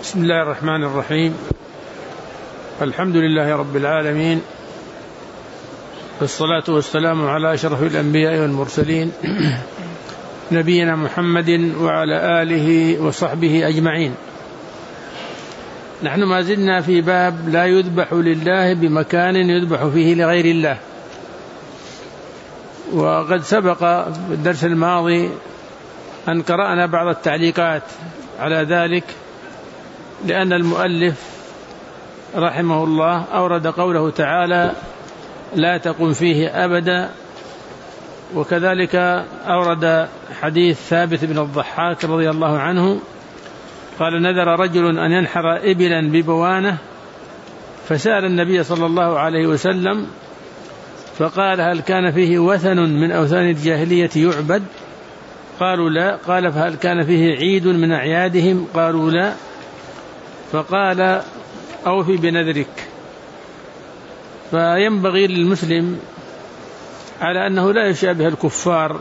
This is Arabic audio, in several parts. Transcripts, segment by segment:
بسم الله الرحمن الرحيم. الحمد لله رب العالمين، والصلاة والسلام على أشرف الأنبياء والمرسلين نبينا محمد وعلى آله وصحبه أجمعين. نحن ما زلنا في باب لا يذبح لله بمكان يذبح فيه لغير الله. وقد سبق في الدرس الماضي أن قرأنا بعض التعليقات على ذلك، لأن المؤلف رحمه الله أورد قوله تعالى لا تقم فيه أبدا، وكذلك أورد حديث ثابت بن الضحاك رضي الله عنه قال نذر رجل أن ينحر إبلا ببوانة، فسأل النبي صلى الله عليه وسلم فقال هل كان فيه وثن من أوثان الجاهلية يعبد؟ قالوا لا. قال فهل كان فيه عيد من أعيادهم؟ قالوا لا. فقال أوفي بنذرك. فينبغي للمسلم على أنه لا يشابه الكفار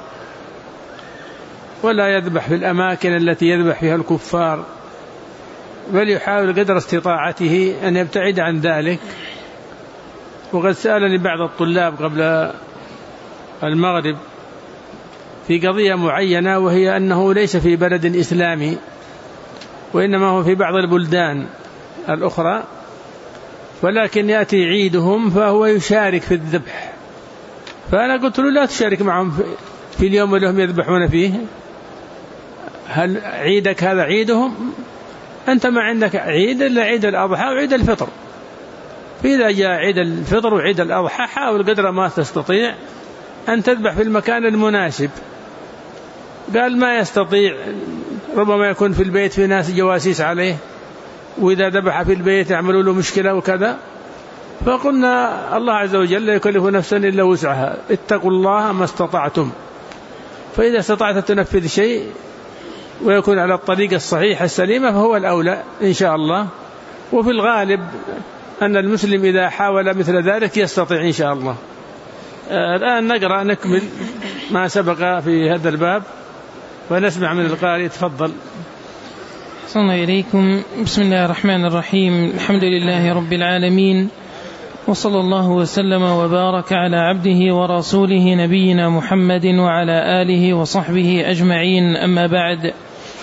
ولا يذبح في الأماكن التي يذبح فيها الكفار، بل يحاول قدر استطاعته أن يبتعد عن ذلك. وقد سألني بعض الطلاب قبل المغرب في قضية معينة، وهي أنه ليس في بلد إسلامي وإنما هو في بعض البلدان الأخرى، ولكن يأتي عيدهم فهو يشارك في الذبح. فأنا قلت له لا تشارك معهم في اليوم اللي هم يذبحون فيه. هل عيدك هذا عيدهم؟ أنت ما عندك عيد إلا عيد الأضحى وعيد الفطر. فإذا جاء عيد الفطر وعيد الأضحى حاول قدر ما تستطيع أن تذبح في المكان المناسب. قال ما يستطيع، ربما يكون في البيت في ناس جواسيس عليه، وإذا ذبح في البيت يعملوا له مشكلة وكذا. فقلنا الله عز وجل لا يكلف نفسا إلا وسعها، اتقوا الله ما استطعتم. فإذا استطعت تنفذ شيء ويكون على الطريقة الصحيحة السليمة فهو الأولى إن شاء الله. وفي الغالب أن المسلم إذا حاول مثل ذلك يستطيع إن شاء الله. الآن نقرأ نكمل ما سبق في هذا الباب ونسمع من القارئ. تفضل. صلى الله إليكم. بسم الله الرحمن الرحيم. الحمد لله رب العالمين، وصلى الله وسلم وبارك على عبده ورسوله نبينا محمد وعلى آله وصحبه أجمعين. أما بعد،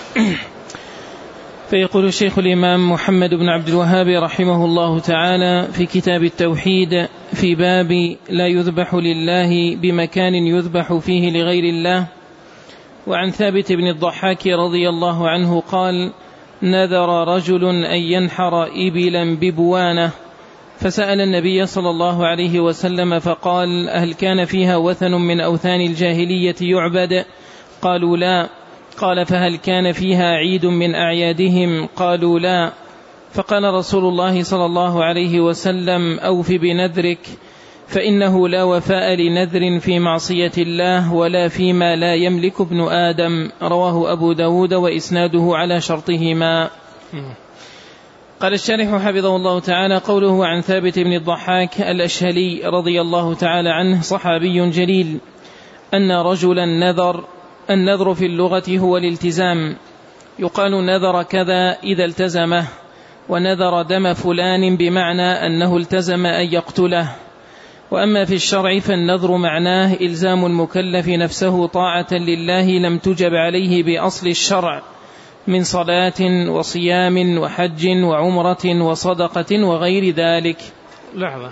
فيقول الشيخ الإمام محمد بن عبد الوهاب رحمه الله تعالى في كتاب التوحيد في باب لا يذبح لله بمكان يذبح فيه لغير الله. وعن ثابت بن الضحاك رضي الله عنه قال نذر رجل أن ينحر إبلا ببوانة، فسأل النبي صلى الله عليه وسلم فقال هل كان فيها وثن من أوثان الجاهلية يعبد؟ قالوا لا. قال فهل كان فيها عيد من أعيادهم؟ قالوا لا. فقال رسول الله صلى الله عليه وسلم أوف بنذرك، فإنه لا وفاء لنذر في معصية الله ولا فيما لا يملك ابن آدم. رواه أبو داود وإسناده على شرطهما. قال الشارح حفظه الله تعالى قوله عن ثابت بن الضحاك الأشهلي رضي الله تعالى عنه صحابي جليل أن رجلا نذر. النذر في اللغة هو الالتزام، يقال نذر كذا إذا التزمه، ونذر دم فلان بمعنى أنه التزم أن يقتله. وأما في الشرع فالنذر معناه إلزام المكلف نفسه طاعة لله لم تجب عليه بأصل الشرع من صلاة وصيام وحج وعمرة وصدقة وغير ذلك. لحظة،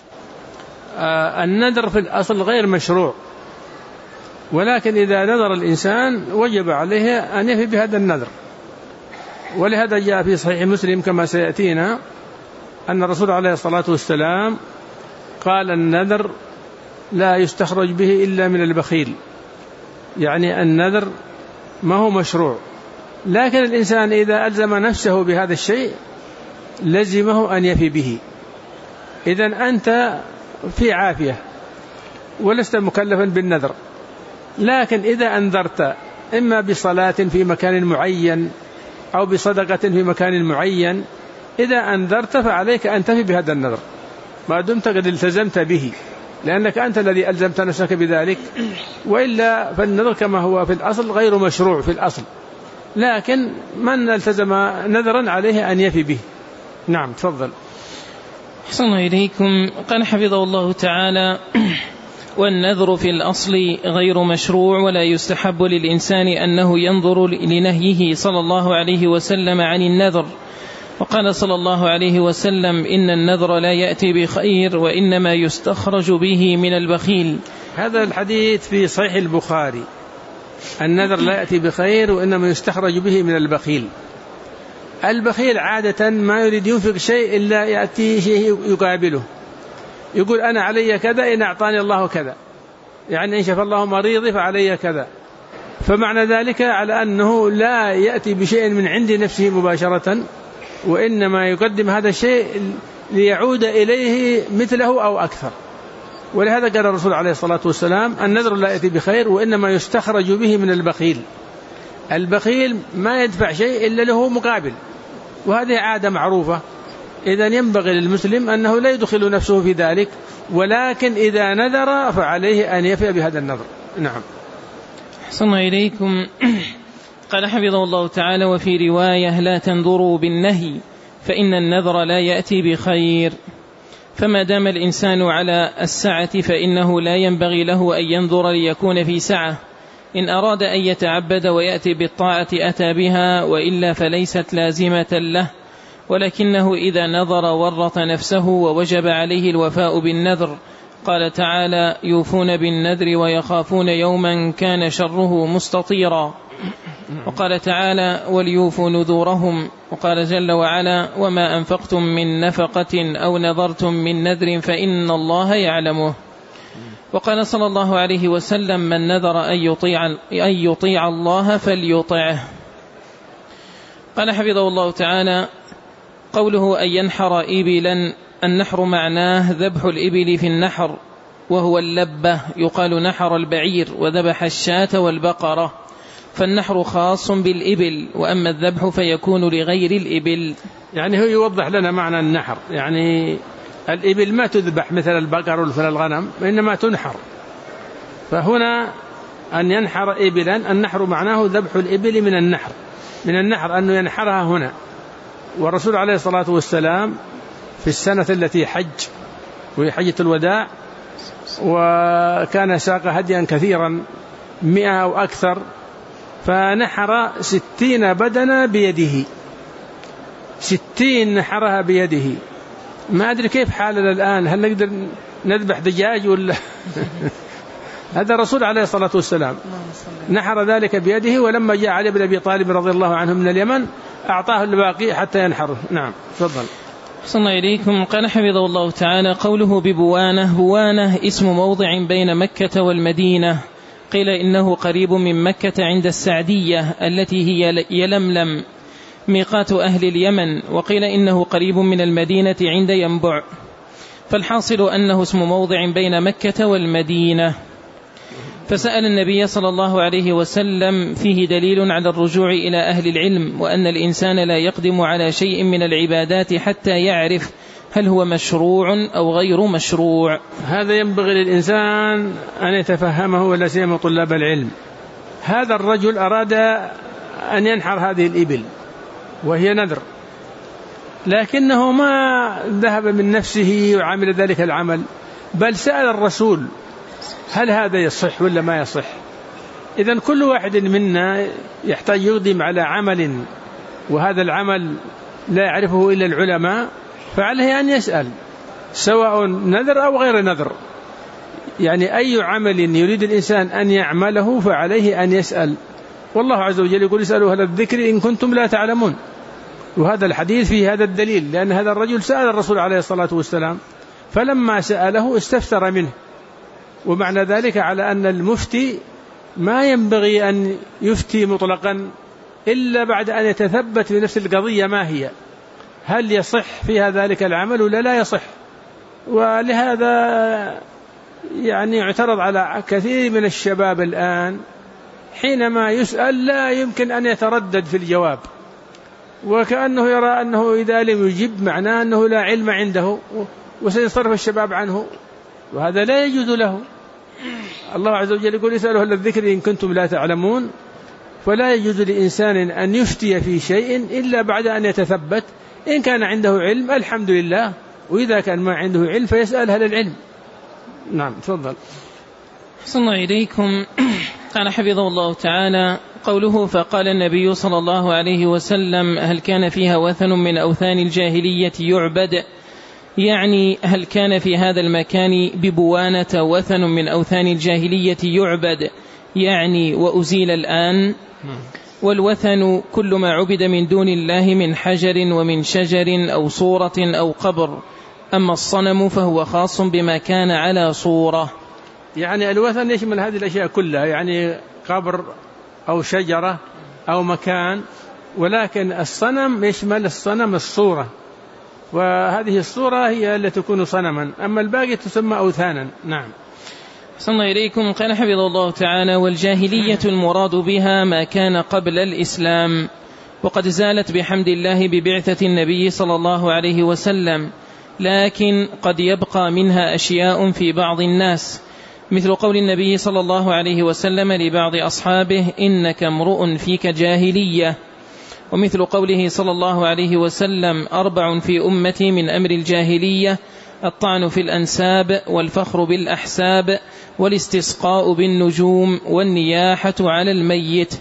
النذر في الأصل غير مشروع، ولكن إذا نذر الإنسان وجب عليه أن يفي بهذا النذر. ولهذا جاء في صحيح مسلم كما سيأتينا أن الرسول عليه الصلاة والسلام قال النذر لا يستخرج به إلا من البخيل، يعني النذر ما هو مشروع، لكن الإنسان إذا ألزم نفسه بهذا الشيء لزمه أن يفي به. إذن أنت في عافية ولست مكلفا بالنذر، لكن إذا أنذرت إما بصلاة في مكان معين أو بصدقة في مكان معين، إذا أنذرت فعليك أن تفي بهذا النذر ما دمت قد التزمت به، لأنك أنت الذي ألزمت نفسك بذلك. وإلا فالنذر كما هو في الأصل غير مشروع في الأصل، لكن من التزم نذرا عليه أن يفي به. نعم تفضل. أحسن الله إليكم. قال حفظه الله تعالى: والنذر في الأصل غير مشروع، ولا يستحب للإنسان أنه ينظر لنهيه صلى الله عليه وسلم عن النذر. وقال صلى الله عليه وسلم: إن النذر لا يأتي بخير، وإنما يستخرج به من البخيل. هذا الحديث في صحيح البخاري: النذر لا يأتي بخير وإنما يستخرج به من البخيل. البخيل عادة ما يريد ينفق شيء إلا يأتي شيء يقابله، يقول أنا علي كذا إن أعطاني الله كذا، يعني إن شفى الله مريضي فعلي كذا. فمعنى ذلك على أنه لا يأتي بشيء من عند نفسه مباشرة، وإنما يقدم هذا الشيء ليعود إليه مثله أو أكثر. ولهذا قال الرسول عليه الصلاة والسلام: النذر لا يأتي بخير وإنما يستخرج به من البخيل. البخيل ما يدفع شيء إلا له مقابل، وهذه عادة معروفة. إذن ينبغي للمسلم أنه لا يدخل نفسه في ذلك، ولكن إذا نذر فعليه أن يفي بهذا النذر. نعم. أحسن الله إليكم. قال حفظه الله تعالى: وفي رواية: لا تنظروا بالنهي فإن النذر لا يأتي بخير. فما دام الإنسان على السعة فإنه لا ينبغي له أن ينظر ليكون في سعة. إن أراد أن يتعبد ويأتي بالطاعة أتى بها، وإلا فليست لازمة له، ولكنه إذا نظر ورط نفسه ووجب عليه الوفاء بالنذر. قال تعالى: يوفون بالنذر ويخافون يوما كان شره مستطيرا. وقال تعالى: وليوفوا نذورهم. وقال جل وعلا: وما أنفقتم من نفقة أو نذرتم من نذر فإن الله يعلمه. وقال صلى الله عليه وسلم: من نذر أن يطيع الله فليطعه. قال حفظه الله تعالى: قوله أن ينحر إبلا، النحر معناه ذبح الإبل في النحر، وهو اللبة، يقال نحر البعير وذبح الشاة والبقرة، فالنحر خاص بالإبل، وأما الذبح فيكون لغير الإبل. يعني هو يوضح لنا معنى النحر، يعني الإبل ما تذبح مثل البقر ومثل الغنم، وإنما تنحر. فهنا أن ينحر إبلا، النحر معناه ذبح الإبل من النحر، من النحر أنه ينحرها هنا. والرسول عليه الصلاة والسلام في السنة التي حج، وهي حجة الوداع، وكان ساق هديا كثيرا 100 أو أكثر، فنحر 60 بدنة بيده، 60 نحرها بيده. ما أدري كيف حالنا الآن، هل نقدر نذبح دجاج ولا هذا الرسول عليه الصلاة والسلام نحر ذلك بيده، ولما جاء علي بن أبي طالب رضي الله عنه من اليمن أعطاه الباقي حتى ينحره. نعم تفضل. أحسن الله إليكم. قال حفظه الله تعالى: قوله ببوانة، بوانة اسم موضع بين مكة والمدينة، قيل إنه قريب من مكة عند السعدية التي هي يلملم ميقات أهل اليمن، وقيل إنه قريب من المدينة عند ينبع، فالحاصل أنه اسم موضع بين مكة والمدينة. فسأل النبي صلى الله عليه وسلم فيه دليل على الرجوع إلى أهل العلم، وأن الإنسان لا يقدم على شيء من العبادات حتى يعرف هل هو مشروع أو غير مشروع. هذا ينبغي للإنسان أن يتفهمه، ولا سيما طلاب العلم. هذا الرجل أراد أن ينحر هذه الإبل وهي نذر، لكنه ما ذهب من نفسه وعمل ذلك العمل، بل سأل الرسول هل هذا يصح ولا ما يصح. إذن كل واحد منا يحتاج يقدم على عمل، وهذا العمل لا يعرفه إلا العلماء، فعليه أن يسأل سواء نذر أو غير نذر. يعني أي عمل يريد الإنسان أن يعمله فعليه أن يسأل، والله عز وجل يقول: اسألوا أهل الذكر إن كنتم لا تعلمون. وهذا الحديث فيه هذا الدليل، لأن هذا الرجل سأل الرسول عليه الصلاة والسلام، فلما سأله استفسر منه. ومعنى ذلك على أن المفتي ما ينبغي أن يفتي مطلقا إلا بعد أن يتثبت بنفس القضية ما هي، هل يصح فيها ذلك العمل ولا لا يصح. ولهذا يعني يعترض على كثير من الشباب الآن حينما يسأل لا يمكن أن يتردد في الجواب، وكأنه يرى أنه إذا لم يجب معناه أنه لا علم عنده وسيصرف الشباب عنه، وهذا لا يجوز له. الله عز وجل يقول: اسألوا أهل الذكر إن كنتم لا تعلمون. فلا يجوز لإنسان أن يفتي في شيء إلا بعد أن يتثبت. إن كان عنده علم الحمد لله، وإذا كان ما عنده علم فيسأل أهل العلم. نعم تفضل. أحسن الله إليكم. قال حفظه الله تعالى: قوله فقال النبي صلى الله عليه وسلم هل كان فيها وثن من أوثان الجاهلية يعبد، يعني هل كان في هذا المكان ببوانة وثن من أوثان الجاهلية يعبد، يعني وأزيل الآن؟ والوثن كل ما عبد من دون الله من حجر ومن شجر أو صورة أو قبر، أما الصنم فهو خاص بما كان على صورة. يعني الوثن يشمل هذه الأشياء كلها، يعني قبر أو شجرة أو مكان، ولكن الصنم يشمل الصنم الصورة، وهذه الصورة هي التي تكون صنما، أما الباقي تسمى أوثانا. نعم. صلى الله إليكم. قال حفظه الله تعالى: والجاهلية المراد بها ما كان قبل الإسلام، وقد زالت بحمد الله ببعثة النبي صلى الله عليه وسلم، لكن قد يبقى منها أشياء في بعض الناس، مثل قول النبي صلى الله عليه وسلم لبعض أصحابه: إنك امرؤ فيك جاهلية، ومثل قوله صلى الله عليه وسلم: 4 في أمتي من أمر الجاهلية: الطعن في الأنساب، والفخر بالأحساب، والاستسقاء بالنجوم، والنياحة على الميت.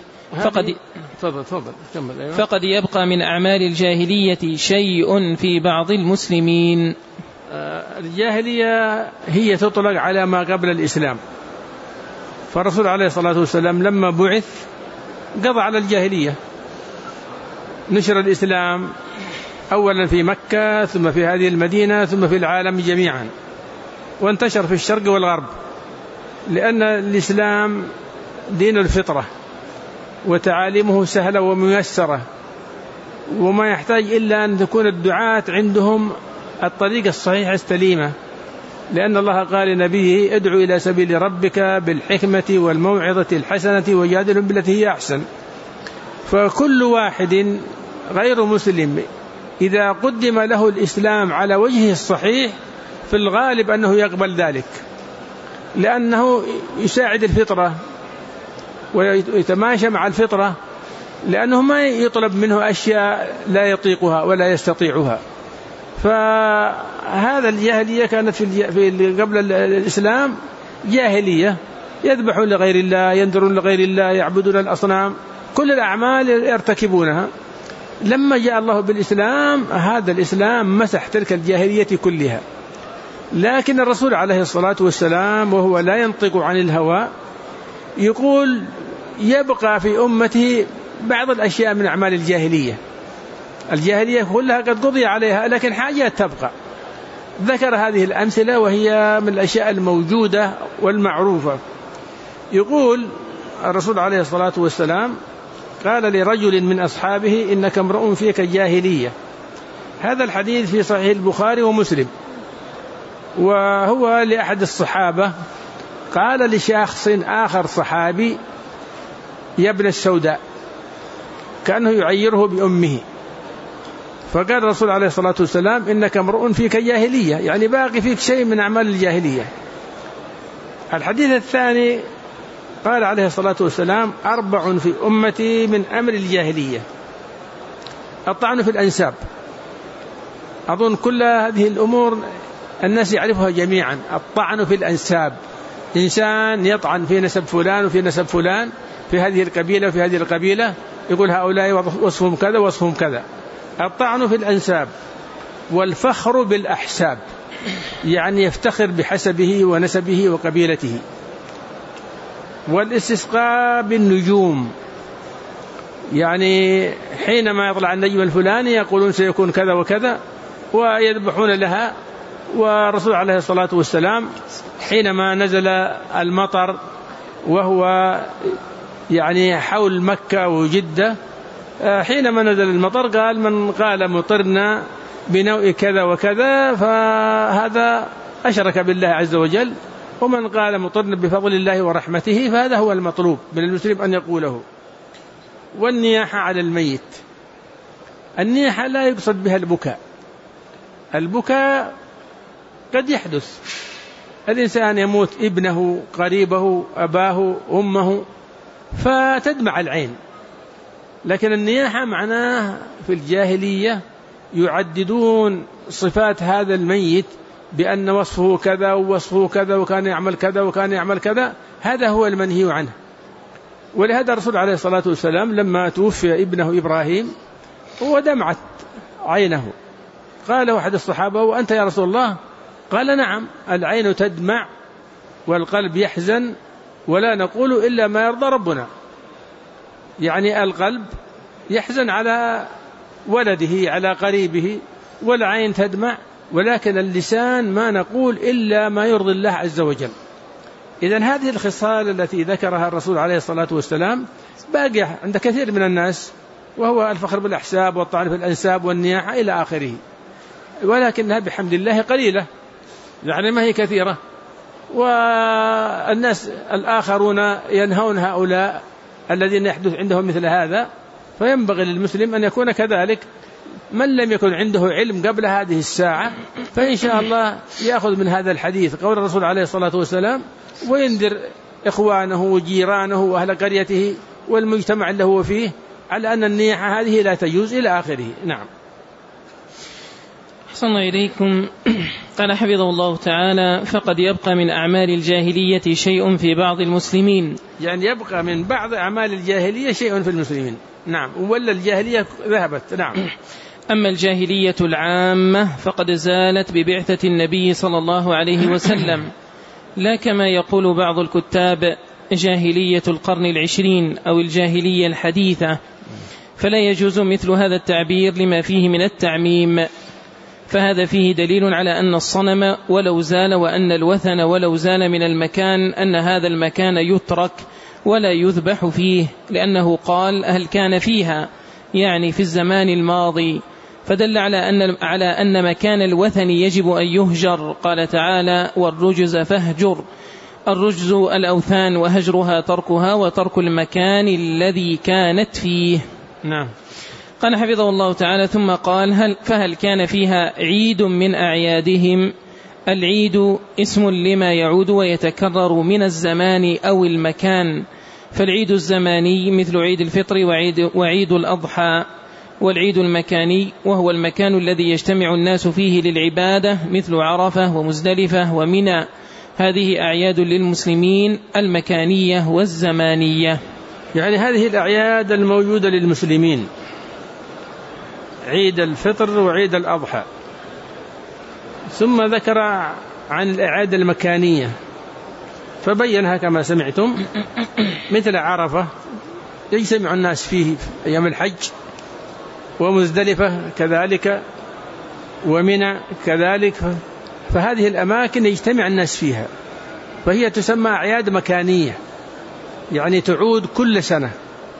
فقد يبقى من أعمال الجاهلية شيء في بعض المسلمين. الجاهلية هي تطلق على ما قبل الإسلام، فالرسول عليه الصلاة والسلام لما بعث قضى على الجاهلية، نشر الإسلام أولا في مكة، ثم في هذه المدينة، ثم في العالم جميعا، وانتشر في الشرق والغرب، لأن الإسلام دين الفطرة، وتعاليمه سهلة وميسرة، وما يحتاج إلا أن تكون الدعاة عندهم الطريقة الصحيحة السليمة، لأن الله قال لنبيه: ادعو إلى سبيل ربك بالحكمة والموعظة الحسنة وجادلهم بالتي هي أحسن. فكل واحد غير مسلم إذا قدم له الإسلام على وجهه الصحيح في الغالب أنه يقبل ذلك، لأنه يساعد الفطرة ويتماشى مع الفطرة، لأنه ما يطلب منه أشياء لا يطيقها ولا يستطيعها. فهذا الجاهلية كانت في قبل الإسلام جاهلية، يذبحون لغير الله، ينذرون لغير الله، يعبدون الأصنام، كل الأعمال يرتكبونها. لما جاء الله بالإسلام، هذا الإسلام مسح تلك الجاهلية كلها. لكن الرسول عليه الصلاة والسلام وهو لا ينطق عن الهوى يقول: يبقى في أمته بعض الأشياء من أعمال الجاهلية. الجاهلية كلها قد قضي عليها، لكن حاجات تبقى. ذكر هذه الأمثلة وهي من الأشياء الموجودة والمعروفة. يقول الرسول عليه الصلاة والسلام: قال لرجل من أصحابه: إنك امرؤ فيك جاهلية. هذا الحديث في صحيح البخاري ومسلم، وهو لأحد الصحابة. قال لشخص آخر صحابي: يا ابن السوداء، كأنه يعيره بأمه. فقال الرسول عليه الصلاة والسلام: إنك امرؤ فيك جاهلية، يعني باقي فيك شيء من أعمال الجاهلية. الحديث الثاني قال عليه الصلاة والسلام: 4 في أمتي من أمر الجاهلية: الطعن في الأنساب. أظن كل هذه الأمور الناس يعرفها جميعا. الطعن في الأنساب، إنسان يطعن في نسب فلان وفي نسب فلان، في هذه القبيلة وفي هذه القبيلة، يقول هؤلاء وصفهم كذا وصفهم كذا. الطعن في الأنساب. والفخر بالأحساب، يعني يفتخر بحسبه ونسبه وقبيلته. والاستسقاء بالنجوم، يعني حينما يطلع النجم الفلاني يقولون سيكون كذا وكذا ويذبحون لها. والرسول عليه الصلاة والسلام حينما نزل المطر وهو يعني حول مكة وجدة، حينما نزل المطر قال: من قال مطرنا بنوع كذا وكذا فهذا أشرك بالله عز وجل، ومن قال مطرنا بفضل الله ورحمته فهذا هو المطلوب من المسلم أن يقوله. والنياحة على الميت، النياحة لا يقصد بها البكاء. البكاء قد يحدث، الإنسان يموت ابنه، قريبه، أباه، أمه، فتدمع العين، لكن النياحة معناه في الجاهلية يعددون صفات هذا الميت بأن وصفه كذا ووصفه كذا وكان يعمل كذا وكان يعمل كذا، هذا هو المنهي عنه. ولهذا الرسول عليه الصلاة والسلام لما توفي ابنه إبراهيم ودمعت عينه، قال أحد الصحابة: وأنت يا رسول الله؟ قال: نعم، العين تدمع والقلب يحزن ولا نقول إلا ما يرضى ربنا. يعني القلب يحزن على ولده على قريبه، والعين تدمع، ولكن اللسان ما نقول إلا ما يرضي الله عز وجل. إذن هذه الخصال التي ذكرها الرسول عليه الصلاة والسلام باقية عند كثير من الناس، وهو الفخر بالأحساب والطعن في الأنساب والنياحة إلى آخره، ولكنها بحمد الله قليلة، يعني ما هي كثيرة. والناس الآخرون ينهون هؤلاء الذين يحدث عندهم مثل هذا، فينبغي للمسلم أن يكون كذلك. من لم يكن عنده علم قبل هذه الساعة فإن شاء الله يأخذ من هذا الحديث قول الرسول عليه الصلاة والسلام، وينذر إخوانه وجيرانه وأهل قريته والمجتمع اللي هو فيه على أن النياحة هذه لا تجوز إلى آخره. نعم. أحسن إليكم. قال حفظه الله تعالى: فقد يبقى من أعمال الجاهلية شيء في بعض المسلمين. يعني يبقى من بعض أعمال الجاهلية شيء في المسلمين. نعم. ولا الجاهلية ذهبت. نعم. أما الجاهلية العامة فقد زالت ببعثة النبي صلى الله عليه وسلم، لا كما يقول بعض الكتاب جاهلية القرن العشرين أو الجاهلية الحديثة، فلا يجوز مثل هذا التعبير لما فيه من التعميم، فهذا فيه دليل على أن الصنم ولو زال وأن الوثن ولو زال من المكان أن هذا المكان يترك ولا يذبح فيه، لأنه قال: هل كان فيها، يعني في الزمان الماضي، فدل على أن مكان الوثن يجب أن يهجر. قال تعالى: والرجز فاهجر. الرجز الأوثان، وهجرها تركها وترك المكان الذي كانت فيه. نعم. قال حفظه الله تعالى: ثم قال: فهل كان فيها عيد من أعيادهم؟ العيد اسم لما يعود ويتكرر من الزمان أو المكان، فالعيد الزماني مثل عيد الفطر وعيد الأضحى، والعيد المكاني وهو المكان الذي يجتمع الناس فيه للعبادة مثل عرفة ومزدلفة ومنى. هذه أعياد للمسلمين المكانية والزمانية. يعني هذه الأعياد الموجودة للمسلمين: عيد الفطر وعيد الأضحى. ثم ذكر عن الأعياد المكانية فبينها كما سمعتم، مثل عرفة يجتمع الناس فيه في أيام الحج، ومزدلفة كذلك، ومنى كذلك، فهذه الأماكن يجتمع الناس فيها، فهي تسمى أعياد مكانية، يعني تعود كل سنة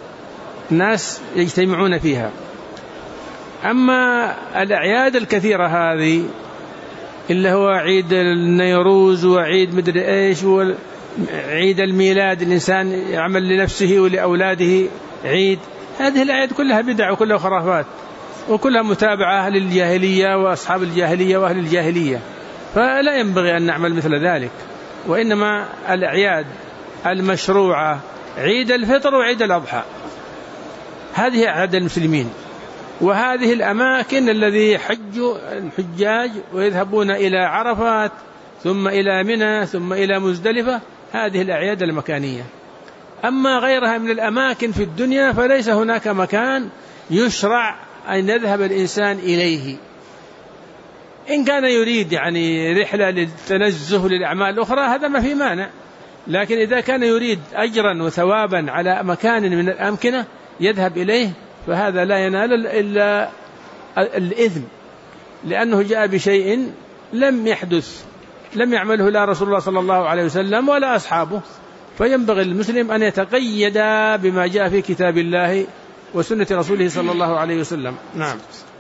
الناس يجتمعون فيها. أما الأعياد الكثيرة هذه اللي هو عيد النيروز وعيد مدري إيش وعيد الميلاد، الإنسان يعمل لنفسه ولأولاده عيد، هذه الأعياد كلها بدع وكلها خرافات وكلها متابعة أهل الجاهلية وأصحاب الجاهلية وأهل الجاهلية، فلا ينبغي أن نعمل مثل ذلك. وإنما الأعياد المشروعة عيد الفطر وعيد الأضحى، هذه أعياد المسلمين، وهذه الأماكن الذي يحج الحجاج ويذهبون إلى عرفات ثم إلى منى ثم إلى مزدلفة، هذه الأعياد المكانية. أما غيرها من الأماكن في الدنيا فليس هناك مكان يشرع أن يذهب الإنسان إليه. إن كان يريد يعني رحلة للتنزه للأعمال الأخرى هذا ما في مانع، لكن إذا كان يريد أجرا وثوابا على مكان من الأمكنة يذهب إليه فهذا لا ينال إلا الإثم، لأنه جاء بشيء لم يحدث، لم يعمله لا رسول الله صلى الله عليه وسلم ولا أصحابه، فينبغي للمسلم أن يتقيد بما جاء في كتاب الله وسنة رسوله صلى الله عليه وسلم. نعم.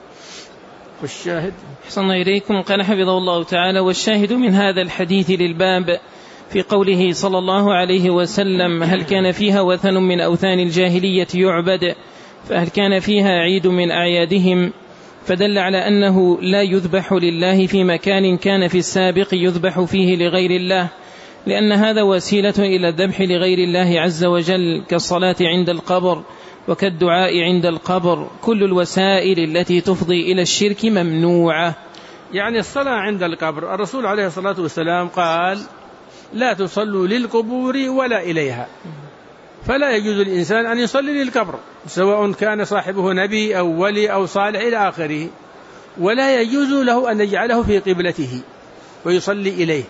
والشاهد حسن إليكم. قال حفظه الله تعالى: والشاهد من هذا الحديث للباب في قوله صلى الله عليه وسلم: هل كان فيها وثن من أوثان الجاهلية يعبد؟ فهل كان فيها عيد من أعيادهم؟ فدل على أنه لا يذبح لله في مكان كان في السابق يذبح فيه لغير الله، لأن هذا وسيلة إلى الذبح لغير الله عز وجل، كالصلاة عند القبر وكالدعاء عند القبر، كل الوسائل التي تفضي إلى الشرك ممنوعة. يعني الصلاة عند القبر، الرسول عليه الصلاة والسلام قال لا تصلوا للقبور ولا إليها، فلا يجوز للإنسان أن يصلي للقبر سواء كان صاحبه نبي أو ولي أو صالح إلى آخره، ولا يجوز له أن يجعله في قبلته ويصلي إليه.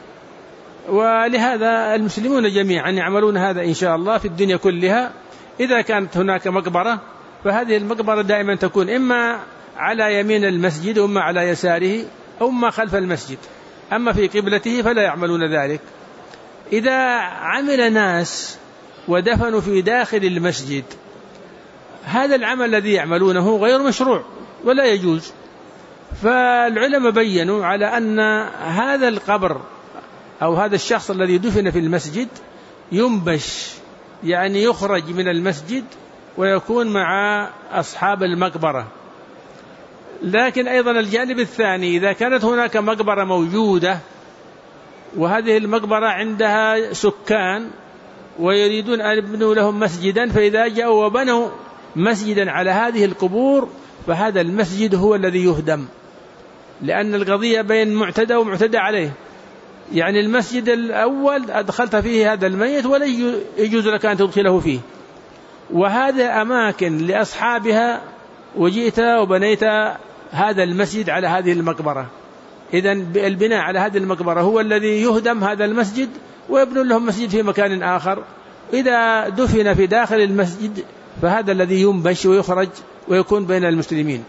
ولهذا المسلمون جميعا يعملون هذا إن شاء الله في الدنيا كلها. إذا كانت هناك مقبرة فهذه المقبرة دائما تكون إما على يمين المسجد وإما على يساره أو ما خلف المسجد، أما في قبلته فلا يعملون ذلك. إذا عمل ناس ودفنوا في داخل المسجد هذا العمل الذي يعملونه غير مشروع ولا يجوز. فالعلماء بيّنوا على أن هذا القبر أو هذا الشخص الذي دفن في المسجد ينبش، يعني يخرج من المسجد ويكون مع أصحاب المقبرة. لكن أيضا الجانب الثاني، إذا كانت هناك مقبرة موجودة وهذه المقبرة عندها سكان ويريدون أن يبنوا لهم مسجدا، فإذا جاءوا وبنوا مسجدا على هذه القبور فهذا المسجد هو الذي يهدم، لأن القضية بين معتدى ومعتدى عليه. يعني المسجد الأول أدخلت فيه هذا الميت ولا يجوز لك أن تدخله فيه، وهذا أماكن لأصحابها، وجئت وبنيت هذا المسجد على هذه المقبرة. إذن البناء على هذه المقبرة هو الذي يهدم هذا المسجد ويبنوا لهم مسجد في مكان آخر. إذا دفن في داخل المسجد فهذا الذي ينبش ويخرج ويكون بين المسلمين.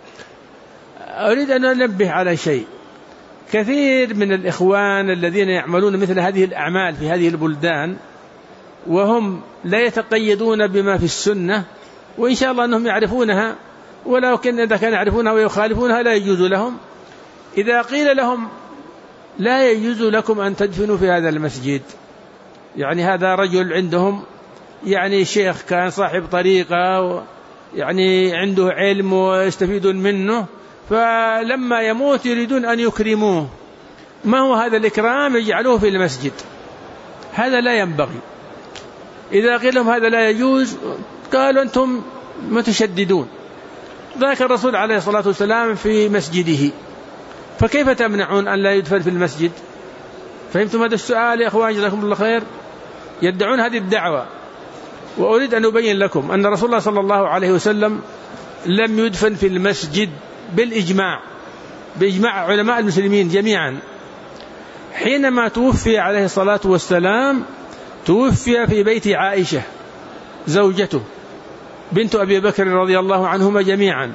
أريد أن أنبه على شيء، كثير من الإخوان الذين يعملون مثل هذه الأعمال في هذه البلدان وهم لا يتقيدون بما في السنة، وإن شاء الله أنهم يعرفونها، ولكن إذا كانوا يعرفونها ويخالفونها لا يجوز لهم. إذا قيل لهم لا يجوز لكم أن تدفنوا في هذا المسجد، يعني هذا رجل عندهم يعني شيخ كان صاحب طريقة يعني عنده علم ويستفيدون منه، فلما يموت يريدون أن يكرموه، ما هو هذا الإكرام؟ يجعلوه في المسجد. هذا لا ينبغي. إذا قيل لهم هذا لا يجوز قالوا أنتم متشددون. ذاك الرسول عليه الصلاة والسلام في مسجده، فكيف تمنعون أن لا يدفن في المسجد؟ فهمتم هذا السؤال يا أخوان؟ جزاكم الله خير. يدعون هذه الدعوة، وأريد أن أبين لكم أن رسول الله صلى الله عليه وسلم لم يدفن في المسجد بالإجماع، بإجماع علماء المسلمين جميعا. حينما توفي عليه الصلاة والسلام توفي في بيت عائشة زوجته بنت أبي بكر رضي الله عنهما جميعا.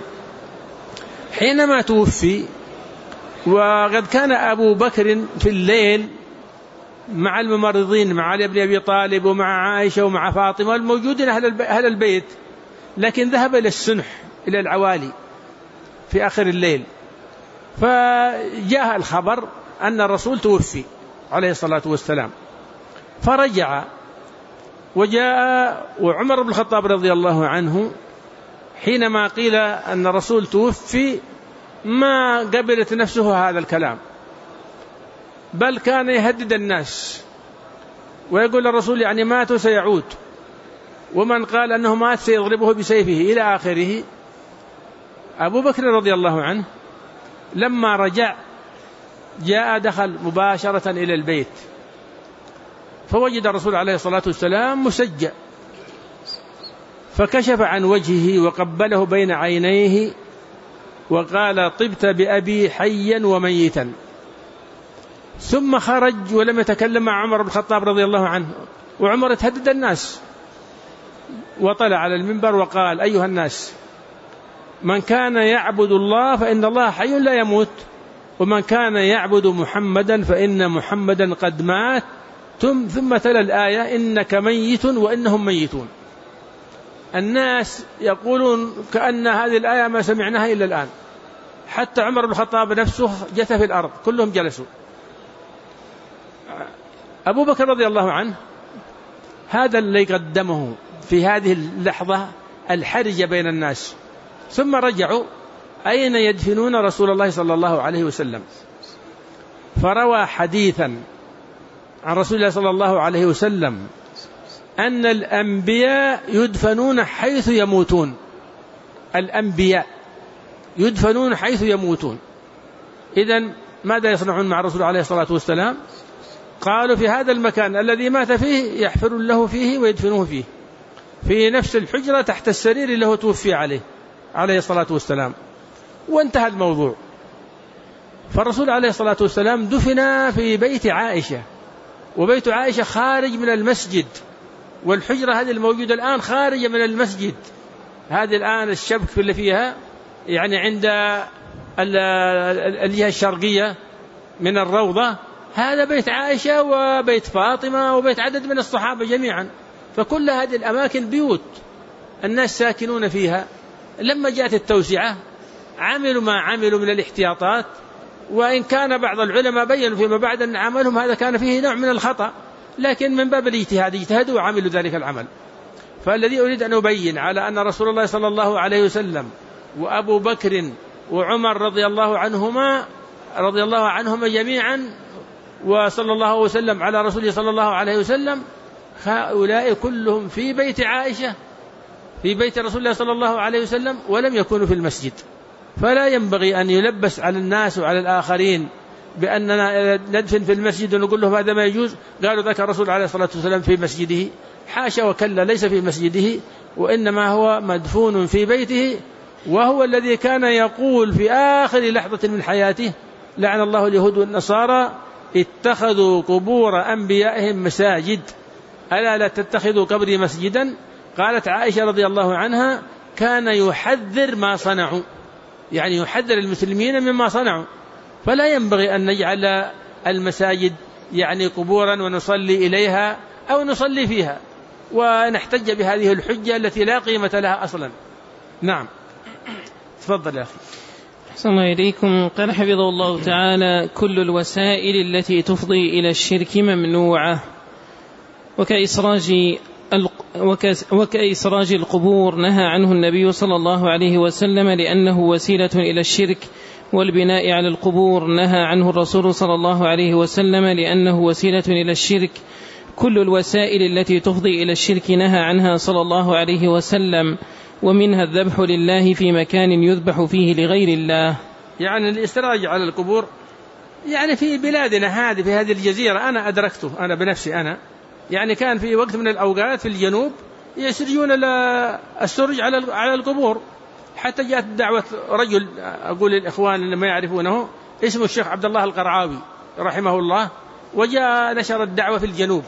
حينما توفي وقد كان أبو بكر في الليل مع الممرضين، مع علي بن أبي طالب ومع عائشة ومع فاطمة الموجودين أهل البيت، لكن ذهب إلى السنح إلى العوالي في آخر الليل، فجاء الخبر أن الرسول توفي عليه الصلاة والسلام، فرجع وجاء. وعمر بن الخطاب رضي الله عنه حينما قيل أن الرسول توفي ما قبلت نفسه هذا الكلام، بل كان يهدد الناس ويقول الرسول يعني مات وسيعود، ومن قال أنه مات سيضربه بسيفه إلى آخره. أبو بكر رضي الله عنه لما رجع جاء دخل مباشرة إلى البيت، فوجد الرسول عليه الصلاة والسلام مسجى، فكشف عن وجهه وقبله بين عينيه وقال طبت بأبي حيا وميتا، ثم خرج ولم يتكلم مع عمر بن الخطاب رضي الله عنه. وعمر تهدد الناس وطلع على المنبر وقال أيها الناس، من كان يعبد الله فإن الله حي لا يموت، ومن كان يعبد محمدا فإن محمدا قد مات، ثم تلا الآية إنك ميت وإنهم ميتون. الناس يقولون كأن هذه الآية ما سمعناها إلا الآن، حتى عمر بن الخطاب نفسه جثى في الأرض، كلهم جلسوا. أبو بكر رضي الله عنه هذا اللي قدمه في هذه اللحظة الحرجة بين الناس، ثم رجعوا أين يدفنون رسول الله صلى الله عليه وسلم، فروى حديثا عن رسول الله صلى الله عليه وسلم أن الأنبياء يدفنون حيث يموتون. الأنبياء يدفنون حيث يموتون. إذن ماذا يصنعون مع الرسول عليه الصلاة والسلام؟ قالوا في هذا المكان الذي مات فيه يحفرون له فيه ويدفنوه فيه، في نفس الحجرة تحت السرير اللي هو توفي عليه الصلاة والسلام، وانتهى الموضوع. فالرسول عليه الصلاة والسلام دفن في بيت عائشة، وبيت عائشة خارج من المسجد، والحجرة هذه الموجودة الآن خارج من المسجد. هذه الآن الشبك اللي فيها يعني عند الجهة الشرقية من الروضة، هذا بيت عائشة وبيت فاطمة وبيت عدد من الصحابة جميعا. فكل هذه الأماكن بيوت الناس ساكنون فيها. لما جاءت التوسعة عملوا ما عملوا من الاحتياطات، وإن كان بعض العلماء بيّنوا فيما بعد أن عملهم هذا كان فيه نوع من الخطأ، لكن من باب الاجتهاد اجتهدوا وعملوا ذلك العمل. فالذي أريد أن أبين على أن رسول الله صلى الله عليه وسلم وأبو بكر وعمر رضي الله عنهما جميعا، وصلى الله وسلم على رسوله صلى الله عليه وسلم، هؤلاء كلهم في بيت عائشة، في بيت رسول الله صلى الله عليه وسلم، ولم يكونوا في المسجد. فلا ينبغي أن يلبس على الناس وعلى الآخرين بأننا ندفن في المسجد ونقول لهم هذا ما يجوز. قالوا ذاك الرسول عليه الصلاة والسلام في مسجده، حاشا وكلا، ليس في مسجده، وإنما هو مدفون في بيته. وهو الذي كان يقول في آخر لحظة من حياته: لعن الله اليهود والنصارى اتخذوا قبور أنبيائهم مساجد، ألا لا تتخذوا قبري مسجدا. قالت عائشة رضي الله عنها: كان يحذر ما صنعوا، يعني يحذر المسلمين مما صنعوا. فلا ينبغي أن نجعل المساجد يعني قبورا ونصلي إليها أو نصلي فيها ونحتج بهذه الحجة التي لا قيمة لها أصلا. نعم، تفضل يا أخي. أحسن الله إليكم. قال حفظه الله تعالى: كل الوسائل التي تفضي إلى الشرك ممنوعة، وكإسراج القبور نهى عنه النبي صلى الله عليه وسلم لأنه وسيلة إلى الشرك، والبناء على القبور نهى عنه الرسول صلى الله عليه وسلم لأنه وسيلة إلى الشرك. كل الوسائل التي تفضي إلى الشرك نهى عنها صلى الله عليه وسلم، ومنها الذبح لله في مكان يذبح فيه لغير الله. يعني الإسراج على القبور يعني في بلادنا هذه، في هذه الجزيرة، أنا أدركته أنا بنفسي. يعني كان في وقت من الأوقات في الجنوب يسرجون السرج على القبور، حتى جاءت دعوة رجل، أقول للإخوان اللي ما يعرفونه، اسمه الشيخ عبد الله القرعاوي رحمه الله، وجاء نشر الدعوة في الجنوب.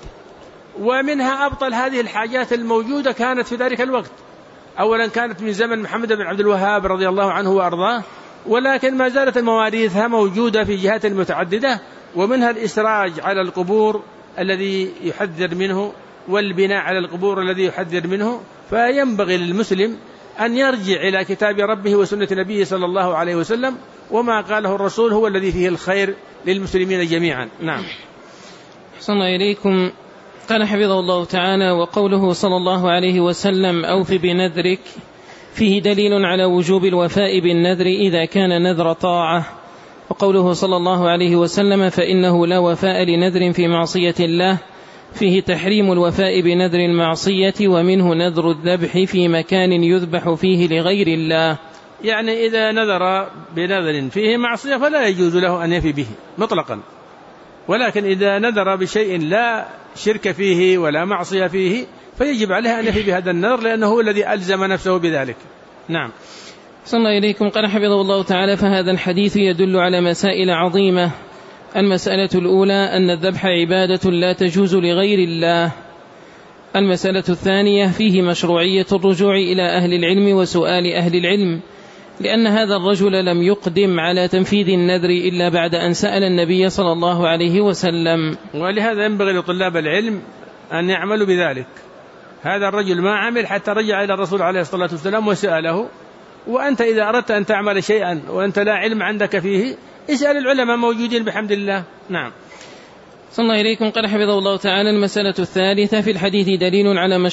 ومنها أبطل هذه الحاجات الموجودة كانت في ذلك الوقت. أولا كانت من زمن محمد بن عبد الوهاب رضي الله عنه وأرضاه، ولكن ما زالت مواريثها موجودة في جهات متعددة، ومنها الإسراج على القبور الذي يحذر منه، والبناء على القبور الذي يحذر منه. فينبغي للمسلم أن يرجع إلى كتاب ربه وسنة نبيه صلى الله عليه وسلم، وما قاله الرسول هو الذي فيه الخير للمسلمين جميعا. نعم. أحسن الله إليكم. قال حفظه الله تعالى: وقوله صلى الله عليه وسلم: أوف بنذرك، فيه دليل على وجوب الوفاء بالنذر إذا كان نذر طاعة. وقوله صلى الله عليه وسلم: فإنه لا وفاء لنذر في معصية الله، فيه تحريم الوفاء بنذر المعصية، ومنه نذر الذبح في مكان يذبح فيه لغير الله. يعني إذا نذر بنذر فيه معصية فلا يجوز له أن يفي به مطلقا، ولكن إذا نذر بشيء لا شرك فيه ولا معصية فيه فيجب عليه أن يفي بهذا النذر، لأنه هو الذي ألزم نفسه بذلك. نعم. صلى الله إليكم. قال حفظه الله تعالى: فهذا الحديث يدل على مسائل عظيمة. المسألة الأولى أن الذبح عبادة لا تجوز لغير الله. المسألة الثانية فيه مشروعية الرجوع إلى أهل العلم وسؤال أهل العلم، لأن هذا الرجل لم يقدم على تنفيذ النذر إلا بعد أن سأل النبي صلى الله عليه وسلم. ولهذا ينبغي لطلاب العلم أن يعملوا بذلك. هذا الرجل ما عمل حتى رجع إلى الرسول عليه الصلاة والسلام وسأله. وأنت إذا أردت أن تعمل شيئا وأنت لا علم عندك فيه اسأل العلماء موجودين بحمد الله. نعم. صلى الله إليكم. قال حفظه الله تعالى: المسألة الثالثة في الحديث دليل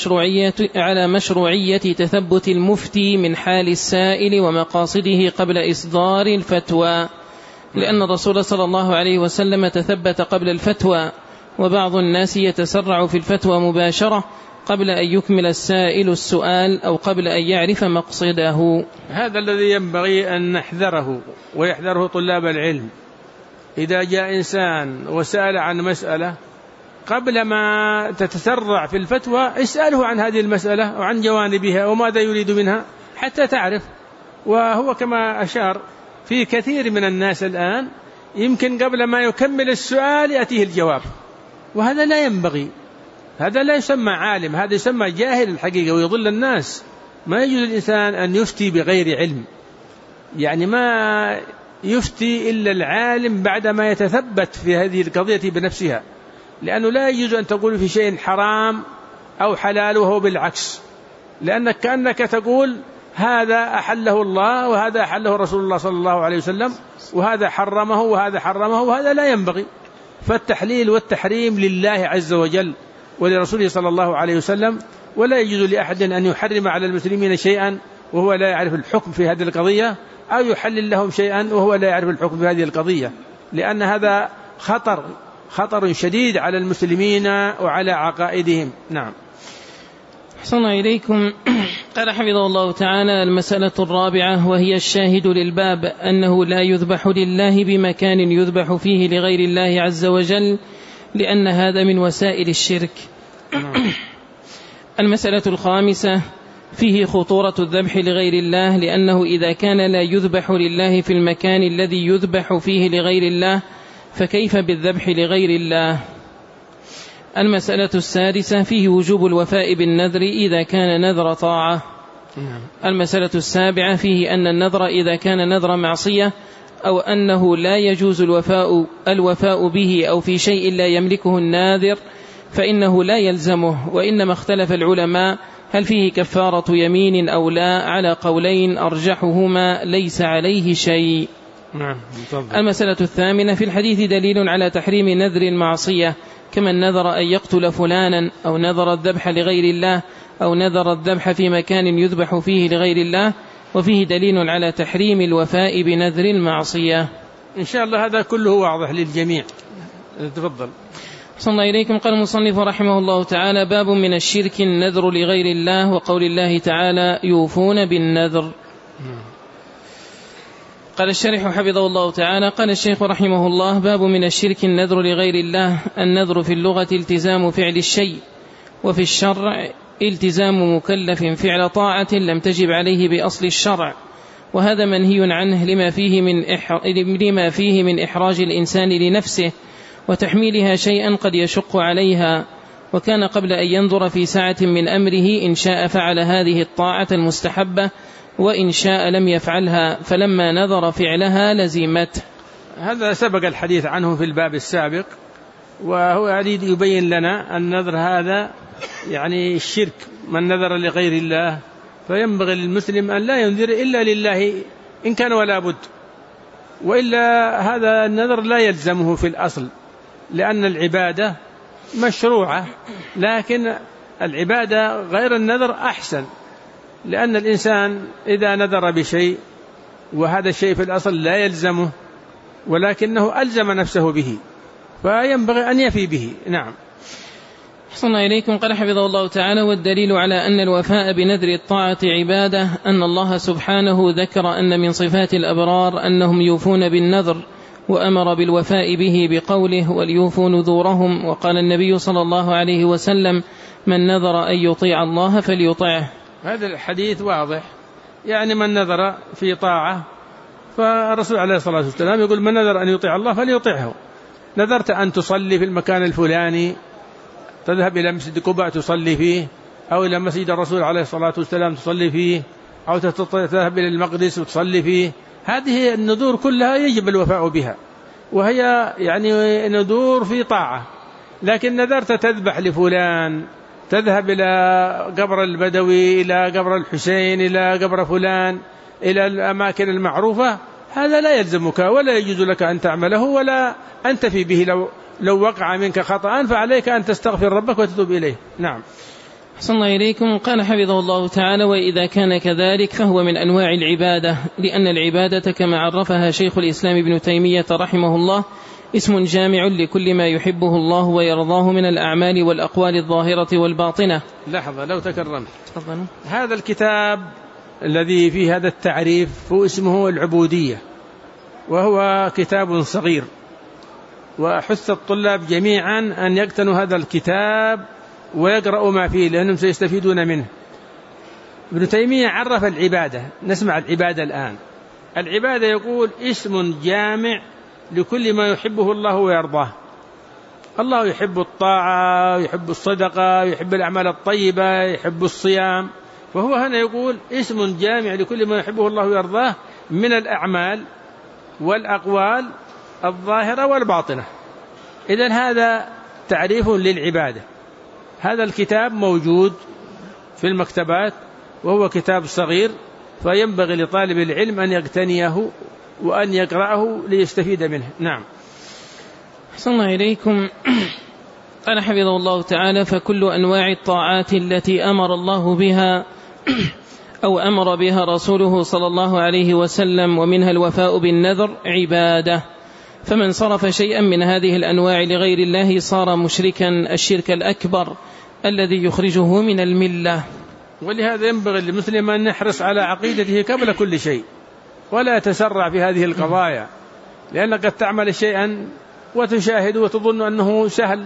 على مشروعية تثبت المفتي من حال السائل ومقاصده قبل إصدار الفتوى، لأن الرسول صلى الله عليه وسلم تثبت قبل الفتوى، وبعض الناس يتسرع في الفتوى مباشرة قبل أن يكمل السائل السؤال أو قبل أن يعرف مقصده. هذا الذي ينبغي أن نحذره ويحذره طلاب العلم. إذا جاء إنسان وسأل عن مسألة قبل ما تتسرع في الفتوى اسأله عن هذه المسألة وعن جوانبها وماذا يريد منها حتى تعرف. وهو كما أشار في كثير من الناس الآن يمكن قبل ما يكمل السؤال يأتيه الجواب، وهذا لا ينبغي. هذا لا يسمى عالم، هذا يسمى جاهل الحقيقة ويضل الناس. ما يجوز الإنسان أن يفتي بغير علم، يعني ما يفتي إلا العالم بعدما يتثبت في هذه القضية بنفسها، لأنه لا يجوز أن تقول في شيء حرام أو حلال وهو بالعكس، لأنك كأنك تقول هذا أحله الله وهذا أحله رسول الله صلى الله عليه وسلم وهذا حرمه وهذا حرمه، وهذا لا ينبغي. فالتحليل والتحريم لله عز وجل ولرسوله صلى الله عليه وسلم، ولا يجوز لأحد أن يحرم على المسلمين شيئا وهو لا يعرف الحكم في هذه القضية، أو يحلل لهم شيئا وهو لا يعرف الحكم في هذه القضية، لأن هذا خطر شديد على المسلمين وعلى عقائدهم. نعم. أحسن إليكم. قال حفظه الله تعالى: المسألة الرابعة وهي الشاهد للباب أنه لا يذبح لله بمكان يذبح فيه لغير الله عز وجل، لأن هذا من وسائل الشرك. المسألة الخامسة فيه خطورة الذبح لغير الله، لأنه إذا كان لا يذبح لله في المكان الذي يذبح فيه لغير الله فكيف بالذبح لغير الله. المسألة السادسة فيه وجوب الوفاء بالنذر إذا كان نذر طاعة. المسألة السابعة فيه أن النذر إذا كان نذر معصية أو أنه لا يجوز الوفاء به أو في شيء لا يملكه الناذر فإنه لا يلزمه، وإنما اختلف العلماء هل فيه كفارة يمين أو لا، على قولين أرجحهما ليس عليه شيء. المسألة الثامنة في الحديث دليل على تحريم نذر المعصية، كمن نذر أن يقتل فلانا أو نذر الذبح لغير الله أو نذر الذبح في مكان يذبح فيه لغير الله، وفيه دليل على تحريم الوفاء بنذر المعصية. إن شاء الله هذا كله واضح للجميع. تفضل. صلى الله إليكم. قال المصنف رحمه الله تعالى: باب من الشرك النذر لغير الله، وقول الله تعالى: يوفون بالنذر. قال الشارح حفظه الله تعالى: قال الشيخ رحمه الله: باب من الشرك النذر لغير الله. النذر في اللغة التزام فعل الشيء، وفي الشرع التزام مكلف فعل طاعة لم تجب عليه بأصل الشرع، وهذا منهي عنه لما فيه من إحراج الإنسان لنفسه وتحميلها شيئا قد يشق عليها. وكان قبل أن ينظر في ساعة من أمره إن شاء فعل هذه الطاعة المستحبة وإن شاء لم يفعلها، فلما نظر فعلها لزمته. هذا سبق الحديث عنه في الباب السابق، وهو يريد يبين لنا النذر هذا يعني الشرك. من نذر لغير الله فينبغي للمسلم أن لا ينذر إلا لله إن كان ولا بد، وإلا هذا النذر لا يلزمه في الأصل، لأن العبادة مشروعة، لكن العبادة غير النذر أحسن، لأن الإنسان إذا نذر بشيء وهذا الشيء في الأصل لا يلزمه ولكنه ألزم نفسه به فينبغي أن يفي به. نعم. أحسن إليكم. قال حفظه الله تعالى: والدليل على أن الوفاء بنذر الطاعة عبادة أن الله سبحانه ذكر أن من صفات الأبرار أنهم يوفون بالنذر، وأمر بالوفاء به بقوله: وليوفوا نذورهم. وقال النبي صلى الله عليه وسلم: من نذر أن يطيع الله فليطعه. هذا الحديث واضح، يعني من نذر في طاعة فالرسول عليه الصلاة والسلام يقول: من نذر أن يطيع الله فليطيعه. نذرت أن تصلي في المكان الفلاني، تذهب إلى مسجد قباء تصلي فيه، أو إلى مسجد الرسول عليه الصلاة والسلام تصلي فيه، أو تذهب إلى المقدس وتصلي فيه. هذه النذور كلها يجب الوفاء بها، وهي يعني نذور في طاعة. لكن نذرت تذبح لفلان، تذهب إلى قبر البدوي، إلى قبر الحسين، إلى قبر فلان، إلى الأماكن المعروفة، هذا لا يلزمك ولا يجوز لك أن تعمله ولا أنت في به. لو وقع منك خطأ فعليك أن تستغفر ربك وتتوب إليه. نعم. أحسن الله إليكم. قال حفظه الله تعالى: وإذا كان كذلك فهو من أنواع العبادة، لأن العبادة كما عرفها شيخ الإسلام ابن تيمية رحمه الله اسم جامع لكل ما يحبه الله ويرضاه من الأعمال والأقوال الظاهرة والباطنة. لحظة لو تكرمت. هذا الكتاب الذي فيه هذا التعريف هو اسمه العبودية، وهو كتاب صغير، وأحث الطلاب جميعا أن يقتنوا هذا الكتاب ويقرأوا ما فيه لأنهم سيستفيدون منه. ابن تيمية عرف العبادة، نسمع العبادة الآن. العبادة يقول اسم جامع لكل ما يحبه الله ويرضاه. الله يحب الطاعة، يحب الصدقة، يحب الأعمال الطيبة، يحب الصيام، فهو هنا يقول اسم جامع لكل ما يحبه الله ويرضاه من الأعمال والأقوال الظاهرة والباطنة. إذن هذا تعريف للعبادة. هذا الكتاب موجود في المكتبات وهو كتاب صغير، فينبغي لطالب العلم أن يقتنيه وأن يقرأه ليستفيد منه. نعم. أحسن الله إليكم. قال حفظه الله تعالى: فكل أنواع الطاعات التي أمر الله بها أو أمر بها رسوله صلى الله عليه وسلم ومنها الوفاء بالنذر عبادة، فمن صرف شيئا من هذه الأنواع لغير الله صار مشركا الشرك الأكبر الذي يخرجه من الملة. ولهذا ينبغي للمسلم أن يحرص على عقيدته قبل كل شيء ولا يتسرع في هذه القضايا، لأنك قد تعمل شيئا وتشاهد وتظن أنه سهل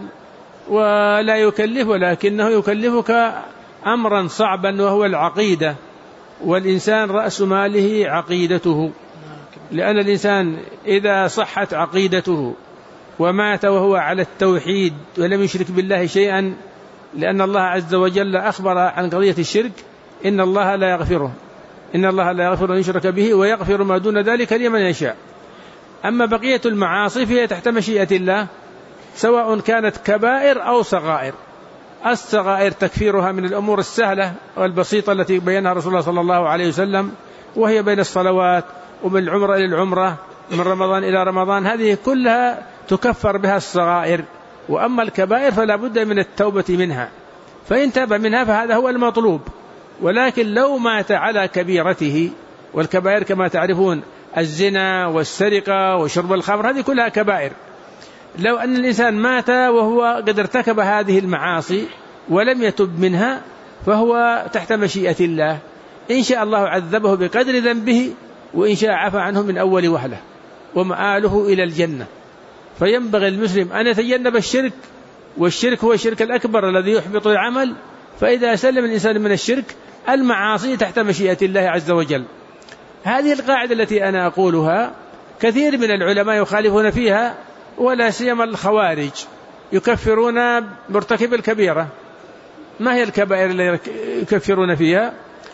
ولا يكلف، ولكنه يكلفك أمرا صعبا وهو العقيدة، والإنسان رأس ماله عقيدته، لأن الإنسان إذا صحت عقيدته ومات وهو على التوحيد ولم يشرك بالله شيئا، لأن الله عز وجل أخبر عن قضية الشرك: إن الله لا يغفر أن يشرك به ويغفر ما دون ذلك لمن يشاء. أما بقية المعاصي فهي تحت مشيئة الله، سواء كانت كبائر أو صغائر. الصغائر تكفيرها من الأمور السهلة والبسيطة التي بينها رسول الله صلى الله عليه وسلم، وهي بين الصلوات ومن العمرة إلى العمرة، من رمضان إلى رمضان، هذه كلها تكفر بها الصغائر. وأما الكبائر فلا بد من التوبة منها، فإن تاب منها فهذا هو المطلوب. ولكن لو مات على كبيرته، والكبائر كما تعرفون الزنا والسرقة وشرب الخمر، هذه كلها كبائر. لو أن الإنسان مات وهو قد ارتكب هذه المعاصي ولم يتب منها فهو تحت مشيئة الله، إن شاء الله عذبه بقدر ذنبه، وإن شاء عفى عنه من أول وهلة، ومآله إلى الجنة. فينبغي المسلم أن يتجنب الشرك، والشرك هو الشرك الأكبر الذي يحبط العمل. فإذا سلم الإنسان من الشرك، المعاصي تحت مشيئة الله عز وجل. هذه القاعدة التي أنا أقولها كثير من العلماء يخالفون فيها، ولا سيما الخوارج يكفرون مرتكب الكبيرة. ما هي الكبائر التي يكفرون فيها؟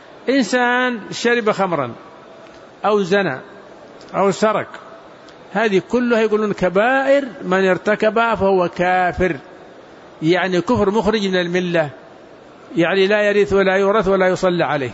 إنسان شرب خمرا أو زنا أو سرق، هذه كلها يقولون كبائر من ارتكبها فهو كافر، يعني كفر مخرج من الملة، يعني لا يرث ولا يورث ولا يصلى عليه.